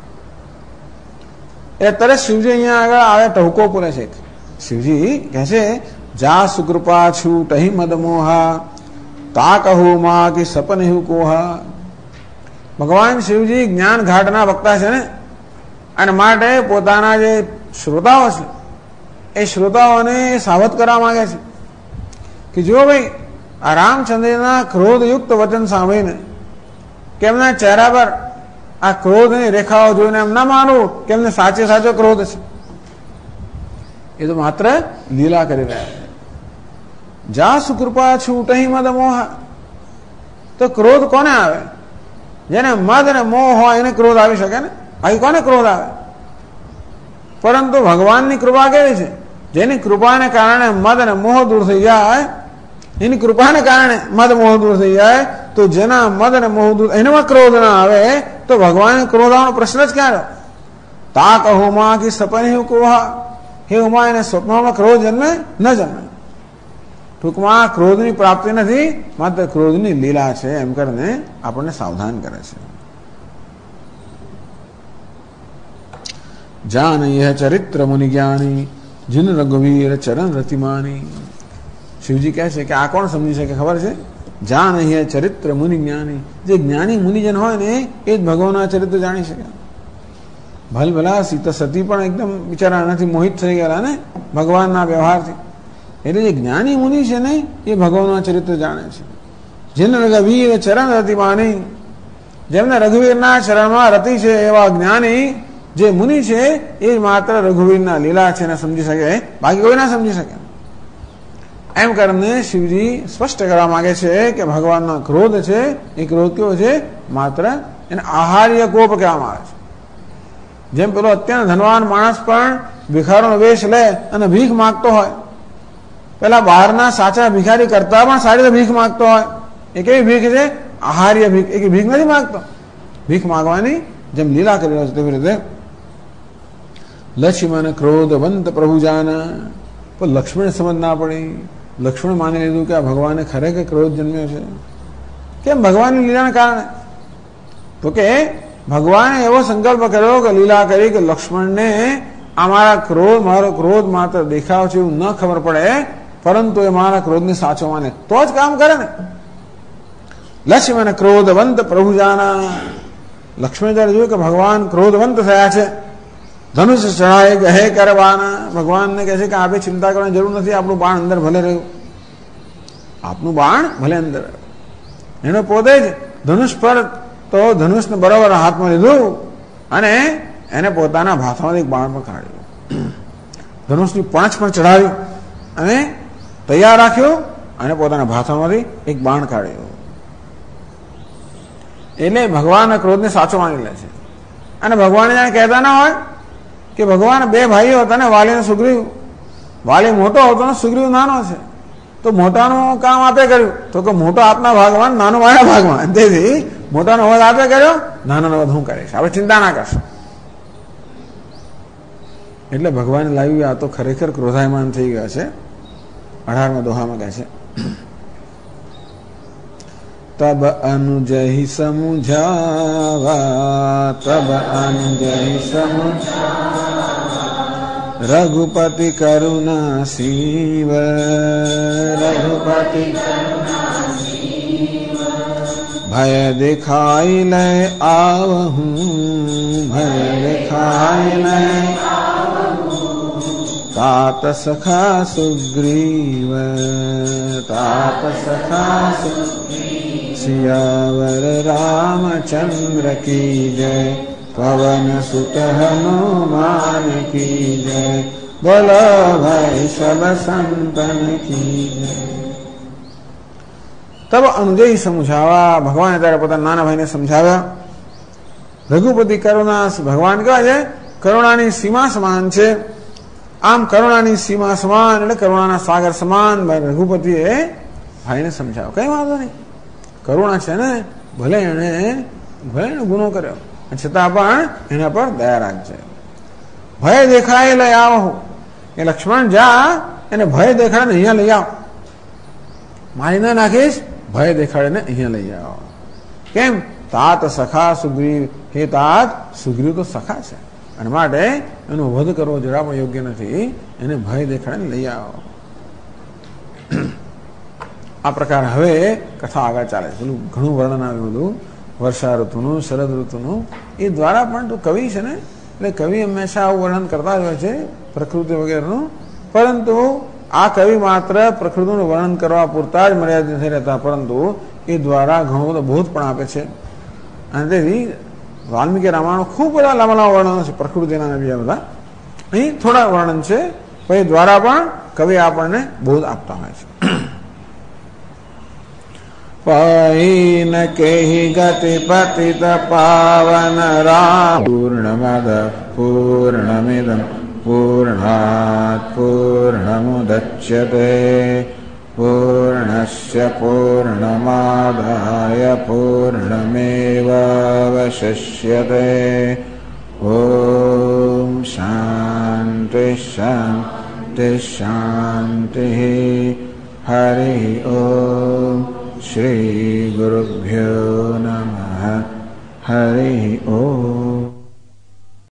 એ અત્યારે શિવજી અહીંયા આગળ આવે ટહુકો પૂરે છે. શિવજી કહે છે જા સુકૃપા છું ટહી મદ મોહા તા કહું માં કે સપન હું કોહા. ભગવાન શિવજી જ્ઞાન ઘાટના વક્તા છે ને, અને માટે પોતાના જે શ્રોતાઓ છે એ શ્રોતાઓને સાવધ કરવા માંગે છે કે જો ભાઈ આ રામચંદ્રના ક્રોધયુક્ત વચન સાંભળીને કે એમના ચહેરા પર આ ક્રોધની રેખાઓ જોઈને એમ ના માનવું કે એમને સાચે સાચો ક્રોધ છે, એ તો માત્ર લીલા કરી રહ્યા છે. જા સુકૃપા છૂટહી મદ મોહ. તો ક્રોધ કોને આવે? જેને મદ અને મોહ હોય એને ક્રોધ આવી શકે ને, બાકી કોને ક્રોધ આવે? પરંતુ ભગવાનની કૃપા કેવી છે? જેની કૃપાને કારણે મદ અને મોહ દૂર થઈ જાય, એની કૃપાને કારણે મદ મોહ દૂર થઈ જાય, તો જેના મદ અને મોહ દૂર એનામાં ક્રોધ ના આવે તો ભગવાન ક્રોધ આવવાનો પ્રશ્ન જ ક્યાં રહ્યો? તા કહો માં કે સપન હું કોહા. હે ઉમા, એને સ્વપ્નમાં ક્રોધ જન્મે ન જન્મે. ટૂંકમાં ક્રોધની પ્રાપ્તિ નથી, માત્ર ક્રોધની લીલા છે એમ કરીને આપણને સાવધાન કરે છે. જાન યહ ચરિત્ર મુનિ જ્ઞાની જીન રઘુવીર ચરણ રતિમાની. શિવજી કહે છે કે આ કોણ સમજી શકે ખબર છે? જાન યહ ચરિત્ર મુનિ જ્ઞાની. જે જ્ઞાની મુનિજન હોય ને એ જ ભગવાનના ચરિત્ર જાણી શકે. ભલ ભલા સીતા સતી પણ એકદમ બિચારા નથી મોહિત થઈ ગયેલા ને ભગવાનના વ્યવહારથી. એટલે જે જ્ઞાની મુનિ છે ને એ ભગવાનના ચરિત્ર જાણે છે. જેને રઘુવીર ચરણ રતિમાની, જેમને રઘુવીરના ચરણમાં રતિ છે એવા જ્ઞાની જે મુનિ છે એ માત્ર રઘુવીરના લીલા છે ને સમજી શકે, બાકી કોઈ ના સમજી શકે. એમ કરીને શિવજી સ્પષ્ટ કરવા માંગે છે કે ભગવાનનો ક્રોધ છે એ ક્રોધ કેવો છે? માત્ર એને આહાર્ય કોપ કહેવામાં આવે છે. જેમ પેલો અત્યંત ધનવાન માણસ પણ ભિખારનો વેશ લે અને ભીખ માગતો હોય, પેલા બહારના સાચા ભિખારી કરતા પણ સારી રીતે ભીખ માગતો હોય, એ કેવી ભીખ છે? આહાર્ય ભીખ. એ ભીખ નથી માગતો, ભીખ માગવાની જેમ લીલા કરી રહ્યો છે તેવી રીતે. લક્ષ્મણ ક્રોધવંત પ્રભુ જાના. પણ લક્ષ્મણ સમજ ના પડી. લક્ષ્મણ માની લીધું કે આ ભગવાને ખરેખર ક્રોધ જન્મ્યો છે. કેમ? ભગવાનની લીલાને કારણે. તો કે ભગવાને એવો સંકલ્પ કર્યો કે લીલા કરી કે લક્ષ્મણને મારો ક્રોધ માત્ર દેખાવ છે એવું ન ખબર પડે, પરંતુ એ મારા ક્રોધને સાચો માને તો જ કામ કરે ને. લક્ષ્મણ ક્રોધવંત પ્રભુ જાના. લક્ષ્મણ જયારે જોયું કે ભગવાન ક્રોધવંત થયા છે, ધનુષ ચઢાય ગહે કરવાના. ભગવાનને કહે છે કે આપણે ચિંતા કરવાની જરૂર નથી, આપણું બાણ અંદર ભલે રહ્યું, આપનું બાણ ભલે અંદર રહ્યું. એનો પોતે જ ધનુષ પર તો ધનુષને બરાબર હાથમાં લીધું અને એને પોતાના ભાથામાંથી એક બાણ પણ કાઢ્યું, ધનુષની પાંચ પણ ચઢાવી અને તૈયાર રાખ્યો અને પોતાના ભાથામાંથી એક બાણ કાઢ્યું. એટલે ભગવાનના ક્રોધને સાચો માની લે છે. અને ભગવાન જાણે કહેતા ના હોય કે ભગવાન બે ભાઈઓ હતા ને, વાલી અને સુગ્રીવ. વાલી મોટો હતો ને સુગ્રીવ નાનો છે, તો મોટાનું કામ આપે કર્યું, તો કે મોટો આપના ભાગમાં, નાનો મારા ભાગમાં. તેથી મોટાનો વધ આપે કર્યો, નાનાનો વધ હું કરીશ, આપણે ચિંતા ના કરશો. એટલે ભગવાને લાવ્યું આ તો ખરેખર ક્રોધાયમાન થઈ ગયા છે. 18મા દોહામાં કહે છે તબ અનુજહી સમુઝાવા, તબ અનુજહી સમુઝાવા, રઘુપતિ કરુણા શિવ, રઘુપતિ ભય દેખાઈ લે આવહું, ભય દેખાઈ લે तात सखा सुग्रीव, तात सखा सियावर रामचंद्र की जय, पवन सुत हनुमान की जय, बोलो भाई सब संतन की जय. तब अनुजय समझावा. ભગવાને ત્યારે પોતાના નાના ભાઈને સમજાવ્યા. રઘુપતિ કરુણા, ભગવાન કહેવાય છે કરુણાની સીમા સમાન છે. આમ કરુણાની સીમા સમાન એટલે કરુણાના સાગર સમાન રઘુપતિએ ભાઈને સમજાવ્યો. કઈ વાંધો નહીં, કરુણા છે ને, ભલે એને ગુનો કર્યો છતાં પણ એના પર દયા રાખજે. ભય દેખાય લઈ આવો. એ લક્ષ્મણ જા, એને ભય દેખાડે અહીંયા લઈ આવો. મારી ના નાખીશ, ભય દેખાડે ને અહીંયા લઈ આવો. કેમ? તાત સખા સુગ્રીવ. હે તાત, સુગ્રીવ તો સખા છે, અને માટે એનો વધ કરવો જરા પણ યોગ્ય નથી. એને ભય દેખાડે લઈ આવો. આ પ્રકાર હવે કથા આગળ ચાલે છે. પેલું ઘણું વર્ણન આવ્યું બધું વર્ષા ઋતુનું, શરદ ઋતુનું. એ દ્વારા પણ તું કવિ છે ને, એટલે કવિ હંમેશા આવું વર્ણન કરતા જ હોય છે પ્રકૃતિ વગેરેનું. પરંતુ આ કવિ માત્ર પ્રકૃતિનું વર્ણન કરવા પૂરતા જ મર્યાદિત નથી રહેતા, પરંતુ એ દ્વારા ઘણો બધો બોધ પણ આપે છે. અને તેથી વાલ્મીકી રામાયણ ખૂબ બધા લાંબા લાંબા વર્ણનો છે પ્રકૃતિના બીજા બધા. અહીં થોડા વર્ણન છે, પણ એ દ્વારા પણ કવિ આપણને બોધ આપતા હોય છે. પૈન કેહી ગતિ પતિત પાવન રામ પૂર્ણમદ પૂર્ણમિદં પૂર્ણાત પૂર્ણમુદચ્યતે પૂર્ણસ્ય પૂર્ણમાદાય પૂર્ણમેવાવશિષ્યતે. ઓમ શાંતિ શાંતિ શાંતિ. હરિ ઓમ. શ્રી ગુરુભ્યો નમઃ. હરિ ઓમ.